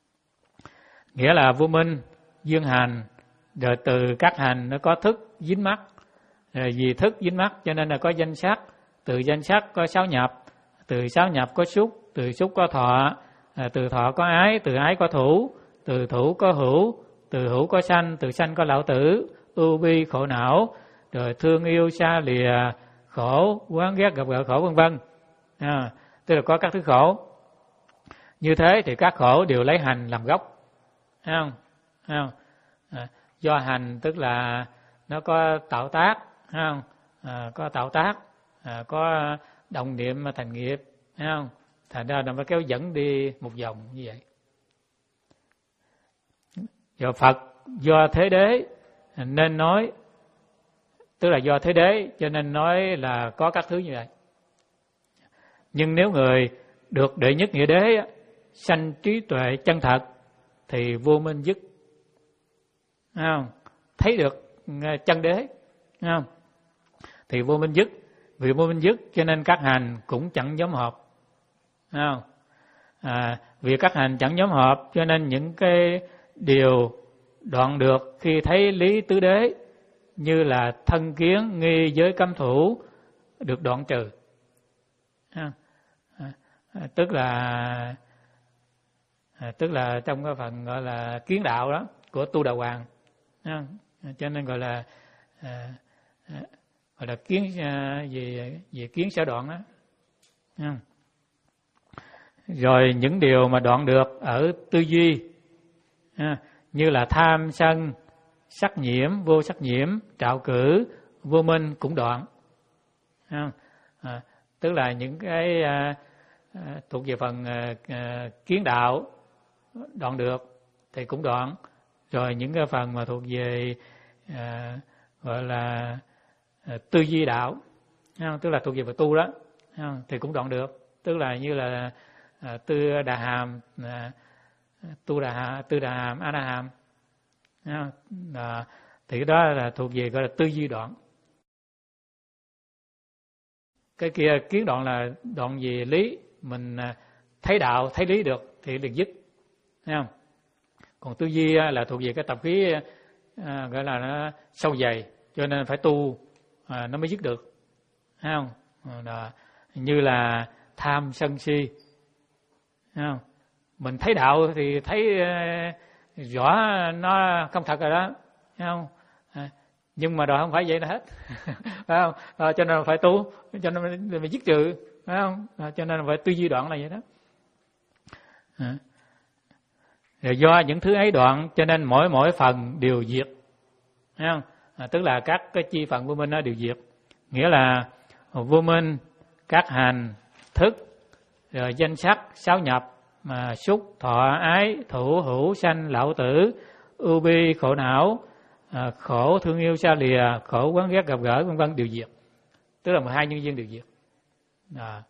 Nghĩa là vô minh, duyên hành, rồi từ các hành nó có thức dính mắc, rồi vì thức dính mắc cho nên là có danh sắc, từ danh sắc có sáu nhập, từ sáu nhập có xúc, từ xúc có thọ, à, từ thọ có ái, từ ái có thủ, từ thủ có hữu, từ hữu có sanh, từ sanh có lão tử, ưu bi khổ não, rồi thương yêu xa lìa khổ, oán ghét gặp gỡ khổ, vân vân. À, tức là có các thứ khổ. Như thế thì các khổ đều lấy hành làm gốc, thấy không? Thấy không? À, do hành tức là nó có tạo tác, thấy không? À, có tạo tác, à, có động niệm mà thành nghiệp, thấy không? Thành ra nó mới kéo dẫn đi một vòng như vậy. Do Phật do thế đế nên nói, tức là do thế đế cho nên nói là có các thứ như vậy. Nhưng nếu người được đệ nhất nghĩa đế, sanh trí tuệ chân thật thì vô minh dứt, không? Thấy được chân đế, không? Thì vô minh dứt. Vì vô minh dứt cho nên các hành cũng chẳng nhóm hợp, không? À, vì các hành chẳng nhóm hợp cho nên những cái điều đoạn được khi thấy lý tứ đế như là thân kiến, nghi, giới, cấm thủ được đoạn trừ. À, à, tức là à, tức là trong cái phần gọi là kiến đạo đó của Tu Đà Hoàng, à, cho nên gọi là à, à, gọi là kiến à, về về kiến sở đoạn đó. À. Rồi những điều mà đoạn được ở tư duy, à, như là tham sân, sắc nhiễm, vô sắc nhiễm, trạo cử, vô minh cũng đoạn. À, à, tức là những cái à, à, thuộc về phần à, à, kiến đạo đoạn được thì cũng đoạn. Rồi những cái phần mà thuộc về à, gọi là à, tư duy đạo, à, tức là thuộc về về tu đó, à, thì cũng đoạn được. Tức là như là à, tư đà hàm, à, tu đà hàm, tư đà hàm, a na hàm, à, à, thì cái đó là thuộc về gọi là tư duy đoạn. Cái kia kiến đoạn là đoạn về lý, mình thấy đạo, thấy lý được thì liền dứt, thấy không? Còn tư duy là thuộc về cái tập khí à, gọi là nó sâu dày, cho nên phải tu à, nó mới dứt được, thấy không? Đó. Như là tham sân si, thấy không? Mình thấy đạo thì thấy uh, rõ nó không thật rồi đó, thấy không? À, nhưng mà đó không phải vậy là hết, phải không? À, cho nên phải tu, cho nên mình dứt trừ, phải không? À, cho nên phải tư duy đoạn là vậy đó. À. Rồi do những thứ ấy đoạn cho nên mỗi mỗi phần đều diệt, thấy không? À, tức là các cái chi phần vô minh nó đều diệt. Nghĩa là vô minh, các hành, thức, rồi danh sắc, sáu nhập, mà xúc thọ ái thủ hữu sanh lão tử ưu bi khổ não, à, khổ thương yêu xa lìa, khổ quán ghét gặp gỡ vân vân đều diệt. Tức là mười hai nhân duyên đều diệt. À.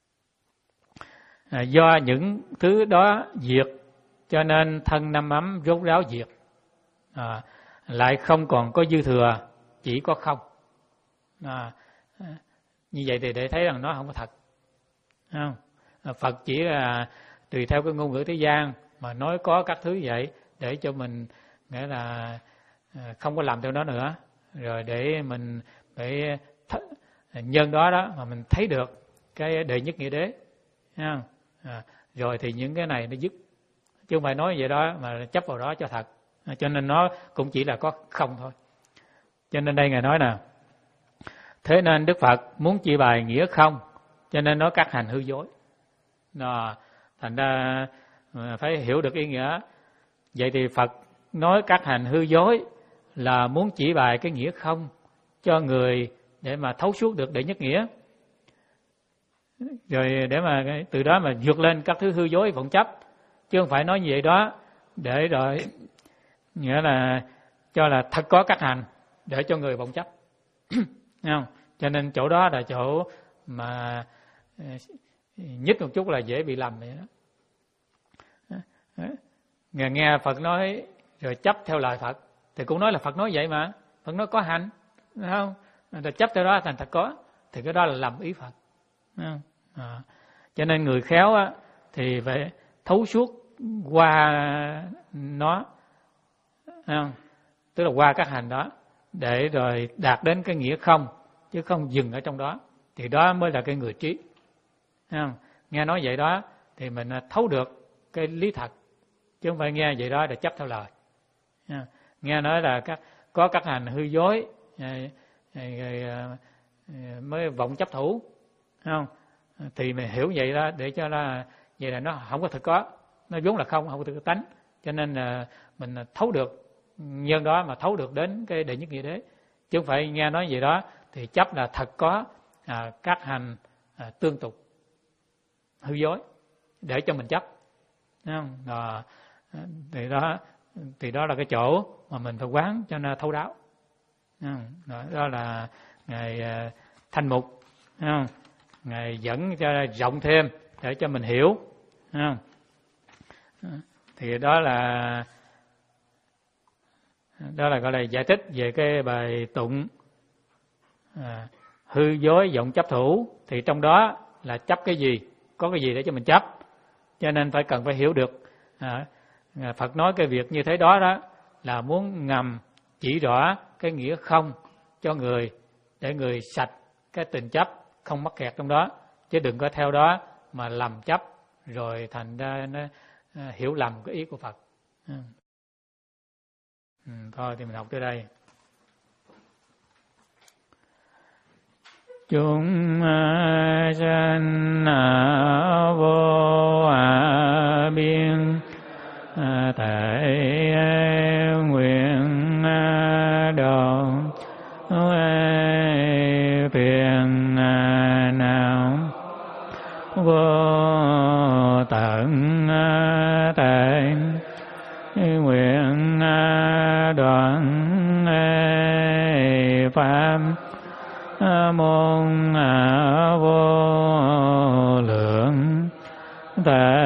À, do những thứ đó diệt cho nên thân năm ấm rốt ráo diệt. À, lại không còn có dư thừa, chỉ có không. À, như vậy thì để thấy rằng nó không có thật. Không? À, Phật chỉ là tùy theo cái ngôn ngữ thế gian mà nói có các thứ vậy để cho mình nghĩa là không có làm theo nó nữa, rồi để mình phải th- nhân đó đó mà mình thấy được cái đệ nhất nghĩa đế. Không? À, rồi thì những cái này nó dứt, chứ không phải nói vậy đó mà chấp vào đó cho thật. À, cho nên nó cũng chỉ là có không thôi. Cho nên đây Ngài nói nè, thế nên Đức Phật muốn chỉ bày nghĩa không, cho nên nó các hành hư dối. Đó, thành ra phải hiểu được ý nghĩa. Vậy thì Phật nói các hành hư dối là muốn chỉ bày cái nghĩa không cho người để mà thấu suốt được đệ nhất nghĩa, rồi để mà từ đó mà vượt lên các thứ hư dối vọng chấp, chứ không phải nói như vậy đó để rồi nghĩa là cho là thật có các hành để cho người vọng chấp. Không? Cho nên chỗ đó là chỗ mà nhất một chút là dễ bị lầm vậy đó. Nghe, nghe Phật nói rồi chấp theo lời Phật thì cũng nói là Phật nói vậy mà, Phật nói có hành, đúng không? Rồi chấp theo đó thành thật có, thì cái đó là lầm ý Phật. Không? À, cho nên người khéo á, thì phải thấu suốt qua nó, không? Tức là qua các hành đó để rồi đạt đến cái nghĩa không, chứ không dừng ở trong đó, thì đó mới là cái người trí. Không? Nghe nói vậy đó thì mình thấu được cái lý thật, chứ không phải nghe vậy đó để chấp theo lời. Nghe nói là các có các hành hư dối mới vọng chấp thủ, không? Thì mình hiểu vậy đó để cho là vậy là nó không có thực có, nó vốn là không, không có thực có tánh, cho nên là mình thấu được nhân đó mà thấu được đến cái đệ nhất nghĩa đế, chứ không phải nghe nói vậy đó thì chấp là thật có à, các hành à, tương tục hư dối để cho mình chấp, đúng không? Đó, thì đó thì đó là cái chỗ mà mình phải quán cho nó thấu đáo. Đó, đó là Ngài Thanh Mục, không? Ngài dẫn cho rộng thêm để cho mình hiểu, không? Thì đó là đó là gọi là giải thích về cái bài tụng à, hư dối vọng chấp thủ. Thì trong đó là chấp cái gì, có cái gì để cho mình chấp, cho nên phải cần phải hiểu được. à, Phật nói cái việc như thế đó đó là muốn ngầm chỉ rõ cái nghĩa không cho người, để người sạch cái tình chấp, không mắc kẹt trong đó, chứ đừng có theo đó mà lầm chấp rồi thành ra nó à, hiểu lầm cái ý của Phật. ừ. Ừ, thôi thì mình học tới đây. Chúng sanh vô biên thể nguyện độ phiền não vô tận tệ, nguyện đoạn pháp môn vô lượng thể